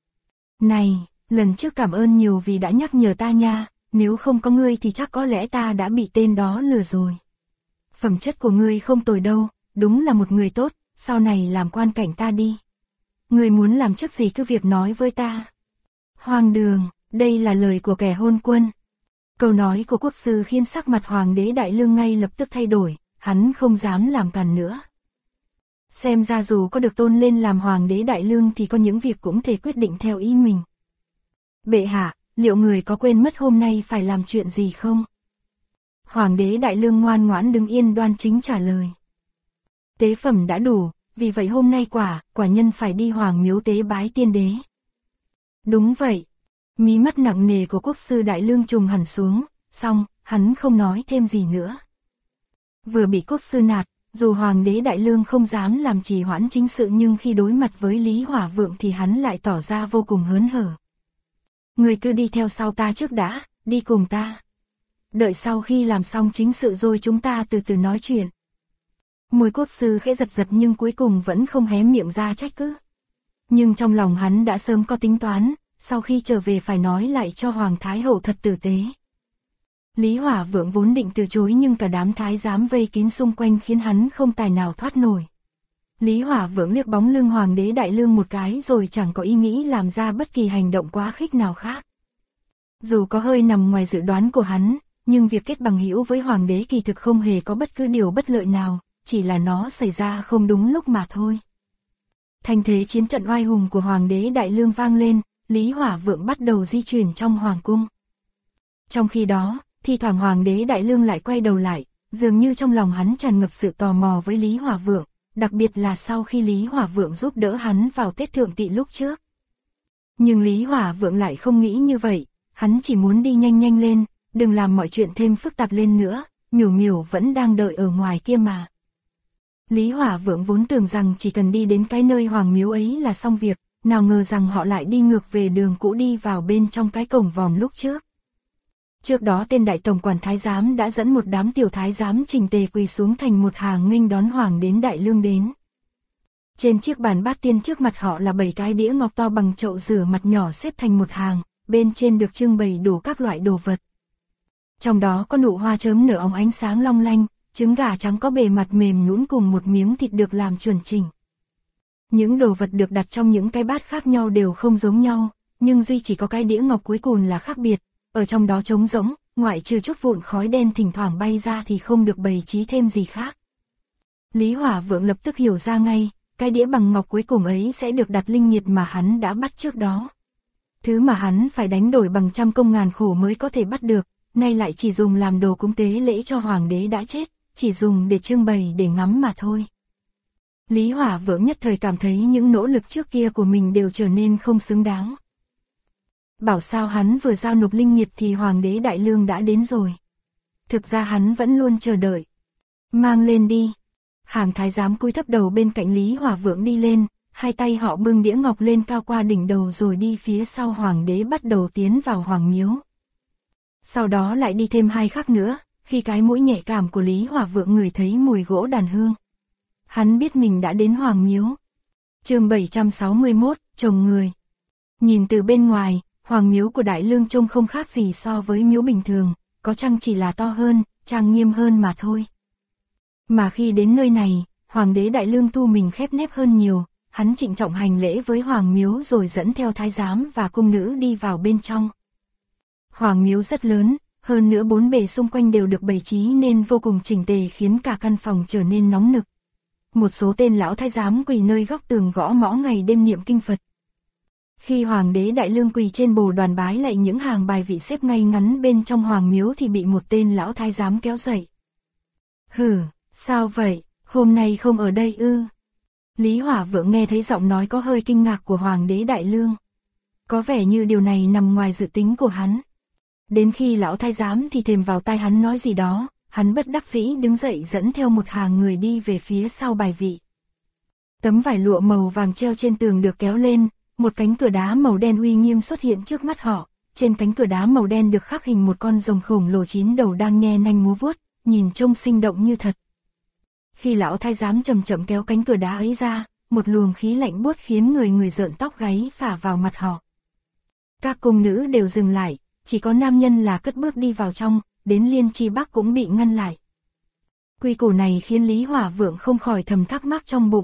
Này, lần trước cảm ơn nhiều vì đã nhắc nhở ta nha, nếu không có ngươi thì chắc có lẽ ta đã bị tên đó lừa rồi. Phẩm chất của ngươi không tồi đâu, đúng là một người tốt, sau này làm quan cảnh ta đi. Ngươi muốn làm chức gì cứ việc nói với ta. Hoang đường, đây là lời của kẻ hôn quân. Câu nói của quốc sư khiến sắc mặt hoàng đế Đại Lương ngay lập tức thay đổi, hắn không dám làm càn nữa. Xem ra dù có được tôn lên làm hoàng đế Đại Lương thì có những việc cũng thể quyết định theo ý mình. Bệ hạ, liệu người có quên mất hôm nay phải làm chuyện gì không? Hoàng đế Đại Lương ngoan ngoãn đứng yên đoan chính trả lời. Tế phẩm đã đủ, vì vậy hôm nay quả nhân phải đi hoàng miếu tế bái tiên đế. Đúng vậy. Mí mắt nặng nề của quốc sư Đại Lương trùng hẳn xuống, xong, hắn không nói thêm gì nữa. Vừa bị quốc sư nạt, dù hoàng đế Đại Lương không dám làm trì hoãn chính sự nhưng khi đối mặt với Lý Hỏa Vượng thì hắn lại tỏ ra vô cùng hớn hở. Người cứ đi theo sau ta trước đã, đi cùng ta. Đợi sau khi làm xong chính sự rồi chúng ta từ từ nói chuyện. Môi quốc sư khẽ giật giật nhưng cuối cùng vẫn không hé miệng ra trách cứ. Nhưng trong lòng hắn đã sớm có tính toán, sau khi trở về phải nói lại cho Hoàng Thái Hậu thật tử tế. Lý Hỏa Vượng vốn định từ chối nhưng cả đám thái giám vây kín xung quanh khiến hắn không tài nào thoát nổi. Lý Hỏa Vượng liếc bóng lưng Hoàng đế Đại Lương một cái rồi chẳng có ý nghĩ làm ra bất kỳ hành động quá khích nào khác. Dù có hơi nằm ngoài dự đoán của hắn, nhưng việc kết bằng hữu với Hoàng đế kỳ thực không hề có bất cứ điều bất lợi nào, chỉ là nó xảy ra không đúng lúc mà thôi. Thanh thế chiến trận oai hùng của Hoàng đế Đại Lương vang lên, Lý Hỏa Vượng bắt đầu di chuyển trong Hoàng cung. Trong khi đó, thi thoảng Hoàng đế Đại Lương lại quay đầu lại, dường như trong lòng hắn tràn ngập sự tò mò với Lý Hỏa Vượng, đặc biệt là sau khi Lý Hỏa Vượng giúp đỡ hắn vào Tết Thượng Tỵ lúc trước. Nhưng Lý Hỏa Vượng lại không nghĩ như vậy, hắn chỉ muốn đi nhanh nhanh lên, đừng làm mọi chuyện thêm phức tạp lên nữa, Miểu Miểu vẫn đang đợi ở ngoài kia mà. Lý Hỏa Vượng vốn tưởng rằng chỉ cần đi đến cái nơi Hoàng miếu ấy là xong việc, nào ngờ rằng họ lại đi ngược về đường cũ đi vào bên trong cái cổng vòm lúc trước. Trước đó tên đại tổng quản thái giám đã dẫn một đám tiểu thái giám chỉnh tề quỳ xuống thành một hàng nghênh đón Hoàng đến Đại Lương đến. Trên chiếc bàn bát tiên trước mặt họ là 7 cái đĩa ngọc to bằng chậu rửa mặt nhỏ xếp thành một hàng, bên trên được trưng bày đủ các loại đồ vật. Trong đó có nụ hoa chớm nở óng ánh sáng long lanh, trứng gà trắng có bề mặt mềm nhũn cùng một miếng thịt được làm chuẩn chỉnh. Những đồ vật được đặt trong những cái bát khác nhau đều không giống nhau, nhưng duy chỉ có cái đĩa ngọc cuối cùng là khác biệt, ở trong đó trống rỗng, ngoại trừ chút vụn khói đen thỉnh thoảng bay ra thì không được bày trí thêm gì khác. Lý Hỏa Vượng lập tức hiểu ra ngay, cái đĩa bằng ngọc cuối cùng ấy sẽ được đặt linh nhiệt mà hắn đã bắt trước đó. Thứ mà hắn phải đánh đổi bằng trăm công ngàn khổ mới có thể bắt được, nay lại chỉ dùng làm đồ cúng tế lễ cho Hoàng đế đã chết, chỉ dùng để trưng bày để ngắm mà thôi. Lý Hỏa Vượng nhất thời cảm thấy những nỗ lực trước kia của mình đều trở nên không xứng đáng. Bảo sao hắn vừa giao nộp linh nhiệt thì Hoàng đế Đại Lương đã đến rồi. Thực ra hắn vẫn luôn chờ đợi. Mang lên đi. Hàng thái giám cúi thấp đầu bên cạnh Lý Hỏa Vượng đi lên, hai tay họ bưng đĩa ngọc lên cao qua đỉnh đầu rồi đi phía sau Hoàng đế bắt đầu tiến vào Hoàng miếu. Sau đó lại đi thêm hai khắc nữa, khi cái mũi nhạy cảm của Lý Hỏa Vượng ngửi thấy mùi gỗ đàn hương. Hắn biết mình đã đến Hoàng miếu. Chương 761, chồng người. Nhìn từ bên ngoài, Hoàng miếu của Đại Lương trông không khác gì so với miếu bình thường, có chăng chỉ là to hơn, trang nghiêm hơn mà thôi. Mà khi đến nơi này, Hoàng đế Đại Lương thu mình khép nép hơn nhiều, hắn trịnh trọng hành lễ với Hoàng miếu rồi dẫn theo thái giám và cung nữ đi vào bên trong. Hoàng miếu rất lớn, hơn nữa bốn bề xung quanh đều được bày trí nên vô cùng chỉnh tề khiến cả căn phòng trở nên nóng nực. Một số tên lão thái giám quỳ nơi góc tường gõ mõ ngày đêm niệm kinh Phật. Khi Hoàng đế Đại Lương quỳ trên bồ đoàn bái lạy những hàng bài vị xếp ngay ngắn bên trong Hoàng miếu thì bị một tên lão thái giám kéo dậy. Hử, sao vậy, hôm nay không ở đây ư? Lý Hỏa Vượng nghe thấy giọng nói có hơi kinh ngạc của Hoàng đế Đại Lương. Có vẻ như điều này nằm ngoài dự tính của hắn. Đến khi lão thái giám thì thèm vào tai hắn nói gì đó, hắn bất đắc dĩ đứng dậy dẫn theo một hàng người đi về phía sau bài vị. Tấm vải lụa màu vàng treo trên tường được kéo lên, một cánh cửa đá màu đen uy nghiêm xuất hiện trước mắt họ, trên cánh cửa đá màu đen được khắc hình một con rồng khổng lồ 9 đầu đang nhe nanh múa vuốt, nhìn trông sinh động như thật. Khi lão thái giám chậm chậm kéo cánh cửa đá ấy ra, một luồng khí lạnh buốt khiến người rợn tóc gáy phả vào mặt họ. Các cung nữ đều dừng lại, chỉ có nam nhân là cất bước đi vào trong, đến Liên Chi Bắc cũng bị ngăn lại. Quy củ này khiến Lý Hỏa Vượng không khỏi thầm thắc mắc trong bụng.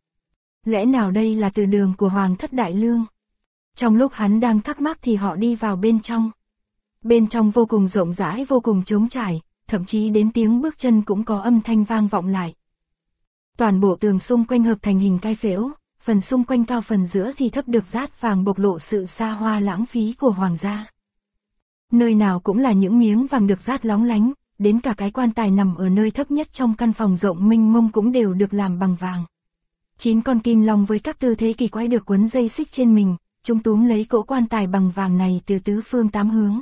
Lẽ nào đây là từ đường của Hoàng thất Đại Lương? Trong lúc hắn đang thắc mắc thì họ đi vào bên trong. Bên trong vô cùng rộng rãi, vô cùng trống trải, thậm chí đến tiếng bước chân cũng có âm thanh vang vọng lại. Toàn bộ tường xung quanh hợp thành hình cai phễu, phần xung quanh cao phần giữa thì thấp được dát vàng bộc lộ sự xa hoa lãng phí của hoàng gia. Nơi nào cũng là những miếng vàng được dát lóng lánh, đến cả cái quan tài nằm ở nơi thấp nhất trong căn phòng rộng mênh mông cũng đều được làm bằng vàng. 9 con kim long với các tư thế kỳ quái được quấn dây xích trên mình, chúng túm lấy cỗ quan tài bằng vàng này từ tứ phương tám hướng.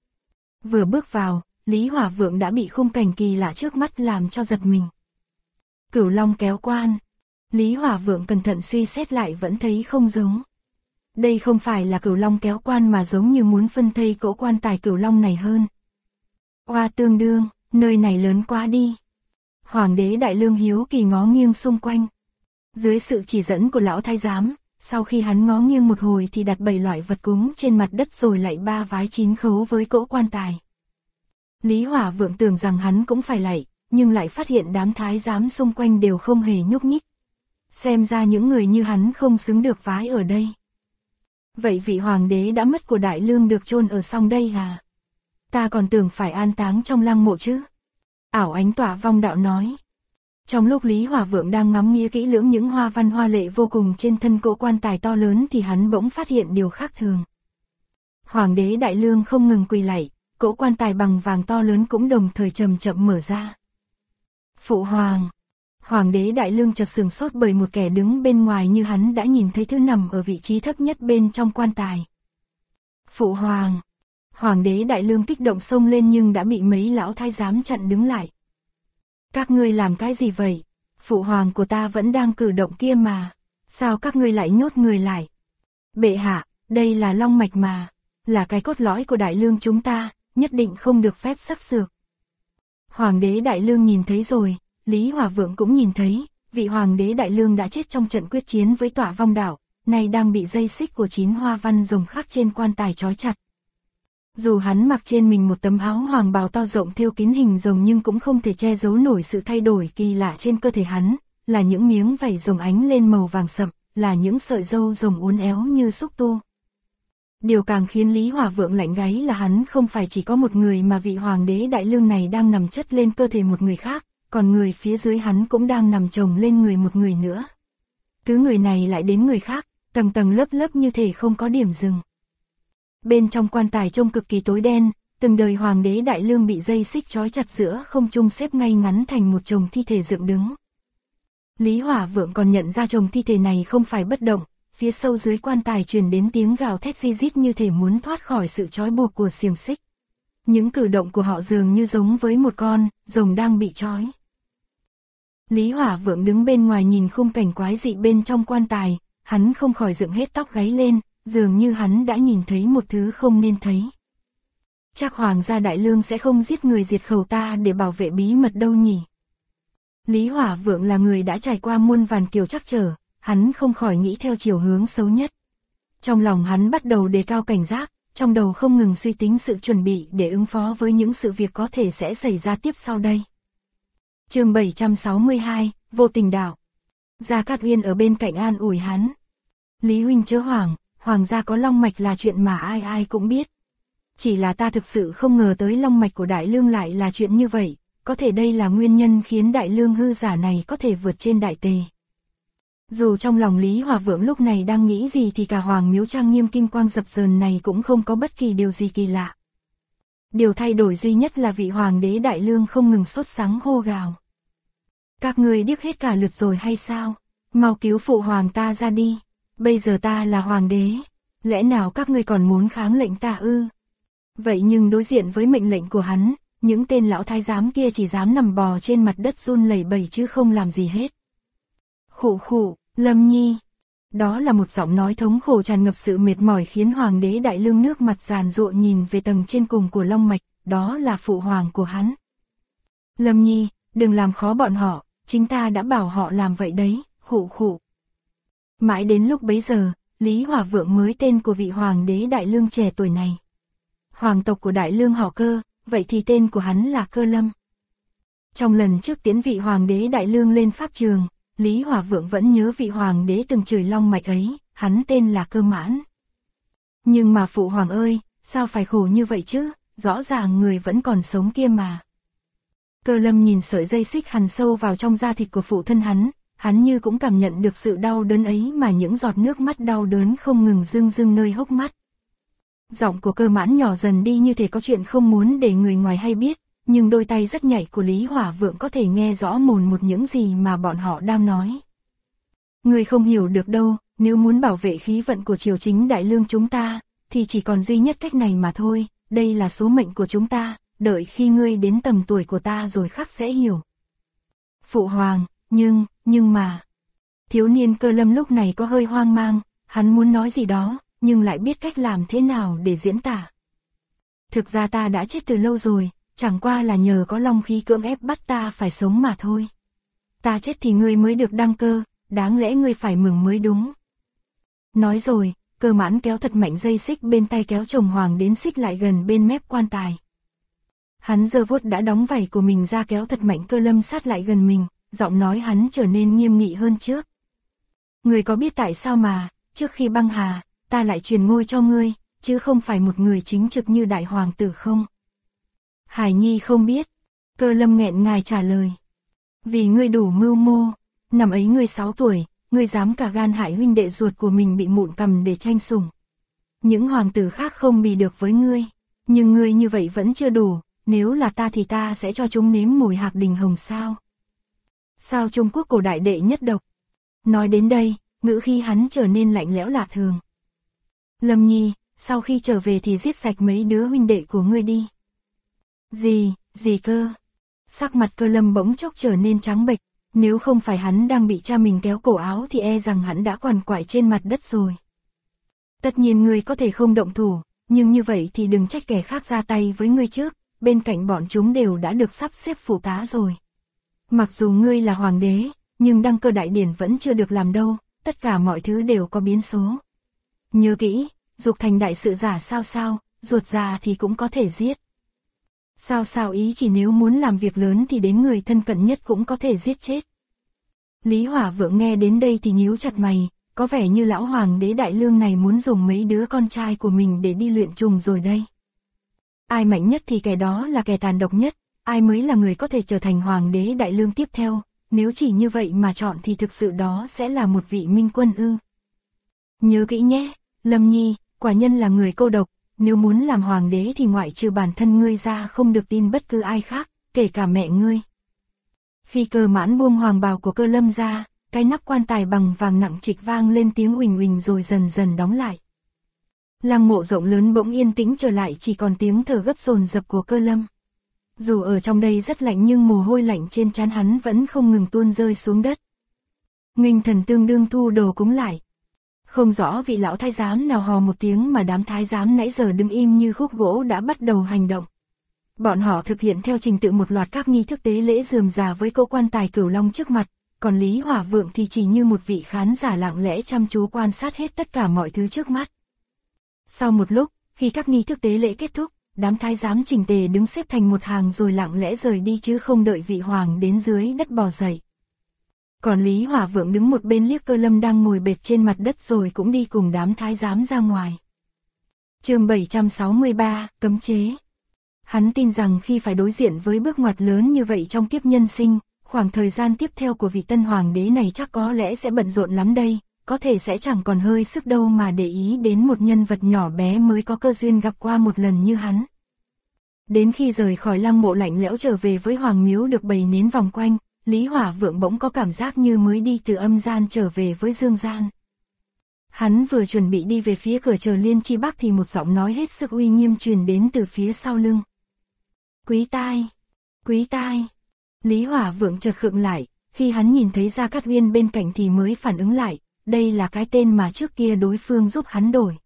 Vừa bước vào, Lý Hỏa Vượng đã bị khung cảnh kỳ lạ trước mắt làm cho giật mình. Cửu long kéo quan. Lý Hỏa Vượng cẩn thận suy xét lại vẫn thấy không giống. Đây không phải là cửu long kéo quan mà giống như muốn phân thây cỗ quan tài cửu long này hơn. Oa tương đương, nơi này lớn quá đi. Hoàng đế Đại Lương hiếu kỳ ngó nghiêng xung quanh. Dưới sự chỉ dẫn của lão thái giám, sau khi hắn ngó nghiêng một hồi thì đặt 7 loại vật cúng trên mặt đất rồi lại 3 vái 9 khấu với cỗ quan tài. Lý Hỏa Vượng tưởng rằng hắn cũng phải lạy, nhưng lại phát hiện đám thái giám xung quanh đều không hề nhúc nhích. Xem ra những người như hắn không xứng được vái ở đây. Vậy vị hoàng đế đã mất của Đại Lương được chôn ở xong đây à? Ta còn tưởng phải an táng trong lăng mộ chứ. Ảo Ánh Tỏa Vong Đạo nói. Trong lúc Lý Hỏa Vượng đang ngắm nghía kỹ lưỡng những hoa văn hoa lệ vô cùng trên thân cỗ quan tài to lớn thì hắn bỗng phát hiện điều khác thường. Hoàng đế Đại Lương không ngừng quỳ lạy, cỗ quan tài bằng vàng to lớn cũng đồng thời chậm chậm mở ra. Phụ hoàng. Hoàng đế Đại Lương chợt sửng sốt bởi một kẻ đứng bên ngoài như hắn đã nhìn thấy thứ nằm ở vị trí thấp nhất bên trong quan tài. Phụ hoàng. Hoàng đế Đại Lương kích động xông lên nhưng đã bị mấy lão thái giám chặn đứng lại. Các ngươi làm cái gì vậy? Phụ hoàng của ta vẫn đang cử động kia mà. Sao các ngươi lại nhốt người lại? Bệ hạ, đây là long mạch mà. Là cái cốt lõi của Đại Lương chúng ta, nhất định không được phép sắc sược. Hoàng đế Đại Lương nhìn thấy rồi, Lý Hỏa Vượng cũng nhìn thấy, vị Hoàng đế Đại Lương đã chết trong trận quyết chiến với Tỏa Vong Đạo, nay đang bị dây xích của 9 hoa văn rồng khắc trên quan tài trói chặt. Dù hắn mặc trên mình một tấm áo hoàng bào to rộng thêu kín hình rồng nhưng cũng không thể che giấu nổi sự thay đổi kỳ lạ trên cơ thể hắn, là những miếng vảy rồng ánh lên màu vàng sậm, là những sợi râu rồng uốn éo như xúc tu. Điều càng khiến Lý Hỏa Vượng lạnh gáy là hắn không phải chỉ có một người mà vị Hoàng đế Đại Lương này đang nằm chất lên cơ thể một người khác, còn người phía dưới hắn cũng đang nằm chồng lên người một người nữa. Cứ người này lại đến người khác, tầng tầng lớp lớp như thể không có điểm dừng. Bên trong quan tài trông cực kỳ tối đen, từng đời Hoàng đế Đại Lương bị dây xích trói chặt giữa không trung xếp ngay ngắn thành một chồng thi thể dựng đứng. Lý Hỏa Vượng còn nhận ra chồng thi thể này không phải bất động, phía sâu dưới quan tài truyền đến tiếng gào thét ri rít như thể muốn thoát khỏi sự trói buộc của xiềng xích. Những cử động của họ dường như giống với một con rồng đang bị trói. Lý Hỏa Vượng đứng bên ngoài nhìn khung cảnh quái dị bên trong quan tài, hắn không khỏi dựng hết tóc gáy lên, dường như hắn đã nhìn thấy một thứ không nên thấy. Chắc Hoàng gia Đại Lương sẽ không giết người diệt khẩu ta để bảo vệ bí mật đâu nhỉ. Lý Hỏa Vượng là người đã trải qua muôn vàn kiểu trắc trở, hắn không khỏi nghĩ theo chiều hướng xấu nhất. Trong lòng hắn bắt đầu đề cao cảnh giác, trong đầu không ngừng suy tính sự chuẩn bị để ứng phó với những sự việc có thể sẽ xảy ra tiếp sau đây. Chương 762, Vô Tình Đạo. Gia Cát Uyên ở bên cạnh an ủi hắn. Lý huynh chớ hoảng, hoàng gia có long mạch là chuyện mà ai ai cũng biết. Chỉ là ta thực sự không ngờ tới long mạch của Đại Lương lại là chuyện như vậy, có thể đây là nguyên nhân khiến Đại Lương hư giả này có thể vượt trên đại tề. Dù trong lòng Lý Hỏa Vượng lúc này đang nghĩ gì thì cả hoàng miếu trang nghiêm kim quang dập dờn này cũng không có bất kỳ điều gì kỳ lạ. Điều thay đổi duy nhất là vị Hoàng đế Đại Lương không ngừng sốt sắng hô gào. Các ngươi điếc hết cả lượt rồi hay sao? Mau cứu phụ hoàng ta ra đi. Bây giờ ta là hoàng đế. Lẽ nào các ngươi còn muốn kháng lệnh ta ư? Vậy nhưng đối diện với mệnh lệnh của hắn, những tên lão thái giám kia chỉ dám nằm bò trên mặt đất run lẩy bẩy chứ không làm gì hết. Khụ khụ, Lâm Nhi. Đó là một giọng nói thống khổ tràn ngập sự mệt mỏi khiến Hoàng đế Đại Lương nước mặt giàn giụa nhìn về tầng trên cùng của long mạch, đó là phụ hoàng của hắn. Lâm Nhi, đừng làm khó bọn họ, chính ta đã bảo họ làm vậy đấy, khụ khụ. Mãi đến lúc bấy giờ, Lý Hỏa Vượng mới tên của vị Hoàng đế Đại Lương trẻ tuổi này. Hoàng tộc của Đại Lương họ Cơ, vậy thì tên của hắn là Cơ Lâm. Trong lần trước tiễn vị Hoàng đế Đại Lương lên pháp trường, Lý Hỏa Vượng vẫn nhớ vị Hoàng đế từng chửi long mạch ấy, hắn tên là Cơ Mãn. Nhưng mà phụ hoàng ơi, sao phải khổ như vậy chứ, rõ ràng người vẫn còn sống kia mà. Cơ Lâm nhìn sợi dây xích hằn sâu vào trong da thịt của phụ thân hắn như cũng cảm nhận được sự đau đớn ấy mà những giọt nước mắt đau đớn không ngừng rưng rưng nơi hốc mắt. Giọng của Cơ Mãn nhỏ dần đi như thể có chuyện không muốn để người ngoài hay biết, nhưng đôi tay rất nhạy của Lý Hỏa Vượng có thể nghe rõ mồn một những gì mà bọn họ đang nói. Người không hiểu được đâu, nếu muốn bảo vệ khí vận của triều chính Đại Lương chúng ta, thì chỉ còn duy nhất cách này mà thôi, đây là số mệnh của chúng ta, đợi khi ngươi đến tầm tuổi của ta rồi khắc sẽ hiểu. Phụ hoàng, nhưng mà... Thiếu niên Cơ Lâm lúc này có hơi hoang mang, hắn muốn nói gì đó, nhưng lại biết cách làm thế nào để diễn tả. Thực ra ta đã chết từ lâu rồi, chẳng qua là nhờ có long khí cưỡng ép bắt ta phải sống mà thôi. Ta chết thì ngươi mới được đăng cơ, đáng lẽ ngươi phải mừng mới đúng. Nói rồi, Cơ Mãn kéo thật mạnh dây xích bên tay kéo chồng hoàng đến xích lại gần bên mép quan tài. Hắn giơ vuốt đã đóng vảy của mình ra kéo thật mạnh Cơ Lâm sát lại gần mình, giọng nói hắn trở nên nghiêm nghị hơn trước. Ngươi có biết tại sao mà, trước khi băng hà, ta lại truyền ngôi cho ngươi, chứ không phải một người chính trực như đại hoàng tử không? Hải Nhi không biết. Cơ Lâm nghẹn ngài trả lời. Vì ngươi đủ mưu mô, năm ấy ngươi 6 tuổi, ngươi dám cả gan hại huynh đệ ruột của mình bị mụn cầm để tranh sủng. Những hoàng tử khác không bì được với ngươi, nhưng ngươi như vậy vẫn chưa đủ, nếu là ta thì ta sẽ cho chúng nếm mùi hạc đình hồng sao. Sao Trung Quốc cổ đại đệ nhất độc. Nói đến đây, ngữ khí hắn trở nên lạnh lẽo lạ thường. Lâm Nhi, sau khi trở về thì giết sạch mấy đứa huynh đệ của ngươi đi. Gì cơ? Sắc mặt Cơ Lâm bỗng chốc trở nên trắng bệch, nếu không phải hắn đang bị cha mình kéo cổ áo thì e rằng hắn đã quằn quại trên mặt đất rồi. Tất nhiên ngươi có thể không động thủ, nhưng như vậy thì đừng trách kẻ khác ra tay với ngươi trước, bên cạnh bọn chúng đều đã được sắp xếp phụ tá rồi. Mặc dù ngươi là hoàng đế, nhưng đăng cơ đại điển vẫn chưa được làm đâu, tất cả mọi thứ đều có biến số. Nhớ kỹ, dục thành đại sự giả sao, ruột già thì cũng có thể giết. Sao ý chỉ nếu muốn làm việc lớn thì đến người thân cận nhất cũng có thể giết chết. Lý Hỏa Vượng nghe đến đây thì nhíu chặt mày, có vẻ như lão hoàng đế đại lương này muốn dùng mấy đứa con trai của mình để đi luyện trùng rồi đây. Ai mạnh nhất thì kẻ đó là kẻ tàn độc nhất, ai mới là người có thể trở thành hoàng đế đại lương tiếp theo, nếu chỉ như vậy mà chọn thì thực sự đó sẽ là một vị minh quân ư. Nhớ kỹ nhé, Lâm Nhi, quả nhân là người cô độc, nếu muốn làm hoàng đế thì ngoại trừ bản thân ngươi ra không được tin bất cứ ai khác, kể cả mẹ ngươi. Khi Cơ Mãn buông hoàng bào của Cơ Lâm ra, cái nắp quan tài bằng vàng nặng trịch vang lên tiếng uỳnh uỳnh rồi dần dần đóng lại. Lăng mộ rộng lớn bỗng yên tĩnh trở lại, chỉ còn tiếng thở gấp dồn dập của Cơ Lâm. Dù ở trong đây rất lạnh nhưng mồ hôi lạnh trên trán hắn vẫn không ngừng tuôn rơi xuống đất. Nghinh Thần tương đương thu đồ cúng lại. Không rõ vị lão thái giám nào hò một tiếng mà đám thái giám nãy giờ đứng im như khúc gỗ đã bắt đầu hành động. Bọn họ thực hiện theo trình tự một loạt các nghi thức tế lễ rườm rà với cỗ quan tài cửu long trước mặt, còn Lý Hỏa Vượng thì chỉ như một vị khán giả lặng lẽ chăm chú quan sát hết tất cả mọi thứ trước mắt. Sau một lúc, khi các nghi thức tế lễ kết thúc, đám thái giám chỉnh tề đứng xếp thành một hàng rồi lặng lẽ rời đi chứ không đợi vị hoàng đến dưới đất bò dậy. Còn Lý Hỏa Vượng đứng một bên liếc Cơ Lâm đang ngồi bệt trên mặt đất rồi cũng đi cùng đám thái giám ra ngoài. Chương 763, cấm chế. Hắn tin rằng khi phải đối diện với bước ngoặt lớn như vậy trong kiếp nhân sinh, khoảng thời gian tiếp theo của vị tân hoàng đế này chắc có lẽ sẽ bận rộn lắm đây, có thể sẽ chẳng còn hơi sức đâu mà để ý đến một nhân vật nhỏ bé mới có cơ duyên gặp qua một lần như hắn. Đến khi rời khỏi lăng mộ lạnh lẽo trở về với hoàng miếu được bày nến vòng quanh, Lý Hỏa Vượng bỗng có cảm giác như mới đi từ âm gian trở về với dương gian. Hắn vừa chuẩn bị đi về phía cửa chờ Liên Chi Bắc thì một giọng nói hết sức uy nghiêm truyền đến từ phía sau lưng. Quý tai! Quý tai! Lý Hỏa Vượng chợt khựng lại, khi hắn nhìn thấy Gia Cát Uyên bên cạnh thì mới phản ứng lại, đây là cái tên mà trước kia đối phương giúp hắn đổi.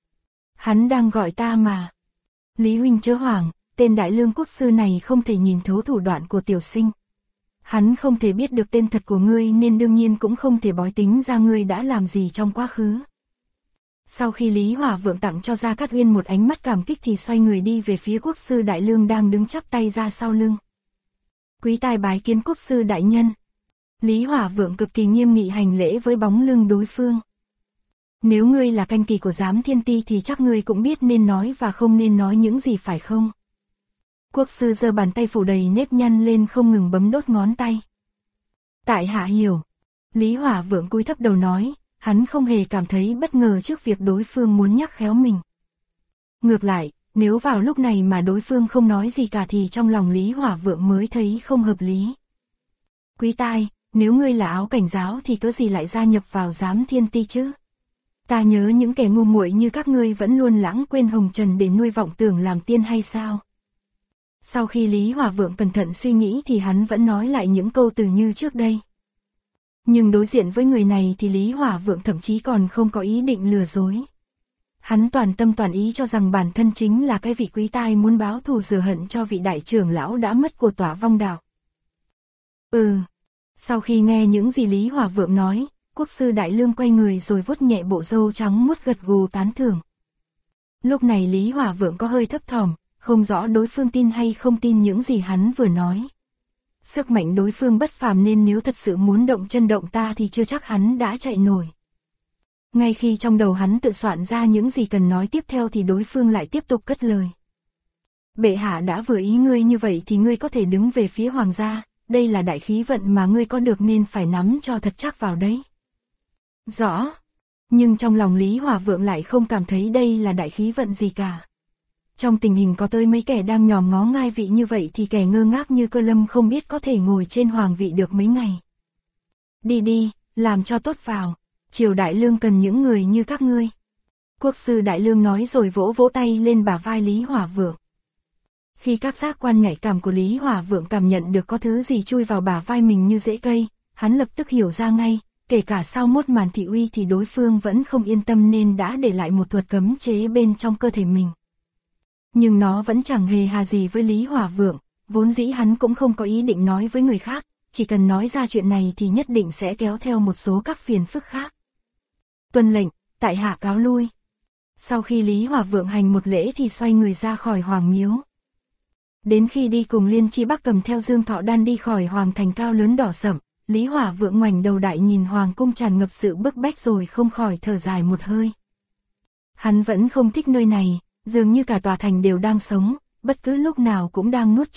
Hắn đang gọi ta mà. Lý huynh chớ hoảng, tên đại lương quốc sư này không thể nhìn thấu thủ đoạn của tiểu sinh. Hắn không thể biết được tên thật của ngươi nên đương nhiên cũng không thể bói tính ra ngươi đã làm gì trong quá khứ. Sau khi Lý Hỏa Vượng tặng cho Gia Cát Uyên một ánh mắt cảm kích thì xoay người đi về phía quốc sư đại lương đang đứng chắp tay ra sau lưng. Quý tai bái kiến quốc sư đại nhân. Lý Hỏa Vượng cực kỳ nghiêm nghị hành lễ với bóng lưng đối phương. Nếu ngươi là canh kỳ của giám thiên ti thì chắc ngươi cũng biết nên nói và không nên nói những gì phải không? Quốc sư giơ bàn tay phủ đầy nếp nhăn lên không ngừng bấm đốt ngón tay. Tại hạ hiểu. Lý Hỏa Vượng cúi thấp đầu nói, hắn không hề cảm thấy bất ngờ trước việc đối phương muốn nhắc khéo mình. Ngược lại, nếu vào lúc này mà đối phương không nói gì cả thì trong lòng Lý Hỏa Vượng mới thấy không hợp lý. Quý tai, nếu ngươi là áo cảnh giáo thì cớ gì lại gia nhập vào giám thiên ti chứ? Ta nhớ những kẻ ngu muội như các ngươi vẫn luôn lãng quên hồng trần để nuôi vọng tưởng làm tiên hay sao? Sau khi Lý Hỏa Vượng cẩn thận suy nghĩ thì hắn vẫn nói lại những câu từ như trước đây. Nhưng đối diện với người này thì Lý Hỏa Vượng thậm chí còn không có ý định lừa dối. Hắn toàn tâm toàn ý cho rằng bản thân chính là cái vị quý tai muốn báo thù rửa hận cho vị đại trưởng lão đã mất của Tỏa Vong Đạo. Sau khi nghe những gì Lý Hỏa Vượng nói, quốc sư đại lương quay người rồi vuốt nhẹ bộ râu trắng muốt gật gù tán thưởng. Lúc này Lý Hỏa Vượng có hơi thấp thỏm, không rõ đối phương tin hay không tin những gì hắn vừa nói. Sức mạnh đối phương bất phàm nên nếu thật sự muốn động chân động ta thì chưa chắc hắn đã chạy nổi. Ngay khi trong đầu hắn tự soạn ra những gì cần nói tiếp theo thì đối phương lại tiếp tục cất lời. Bệ hạ đã vừa ý ngươi như vậy thì ngươi có thể đứng về phía hoàng gia, đây là đại khí vận mà ngươi có được nên phải nắm cho thật chắc vào đấy. Rõ. Nhưng trong lòng Lý Hòa Vượng lại không cảm thấy đây là đại khí vận gì cả. Trong tình hình có tới mấy kẻ đang nhòm ngó ngai vị như vậy thì kẻ ngơ ngác như Cơ Lâm không biết có thể ngồi trên hoàng vị được mấy ngày. Đi đi, làm cho tốt vào, triều đại lương cần những người như các ngươi. Quốc sư Đại Lương nói rồi vỗ vỗ tay lên bả vai Lý Hòa Vượng. Khi các giác quan nhạy cảm của Lý Hòa Vượng cảm nhận được có thứ gì chui vào bả vai mình như rễ cây, hắn lập tức hiểu ra ngay, kể cả sau một màn thị uy thì đối phương vẫn không yên tâm nên đã để lại một thuật cấm chế bên trong cơ thể mình. Nhưng nó vẫn chẳng hề hà gì với Lý Hòa Vượng, vốn dĩ hắn cũng không có ý định nói với người khác, chỉ cần nói ra chuyện này thì nhất định sẽ kéo theo một số các phiền phức khác. Tuân lệnh, tại hạ cáo lui. Sau khi Lý Hòa Vượng hành một lễ thì xoay người ra khỏi hoàng miếu. Đến khi đi cùng Liên Chi Bắc cầm theo Dương Thọ Đan đi khỏi hoàng thành cao lớn đỏ sẫm, Lý Hòa Vượng ngoảnh đầu đại nhìn hoàng cung tràn ngập sự bức bách rồi không khỏi thở dài một hơi. Hắn vẫn không thích nơi này, dường như cả tòa thành đều đang sống, bất cứ lúc nào cũng đang nuốt chửng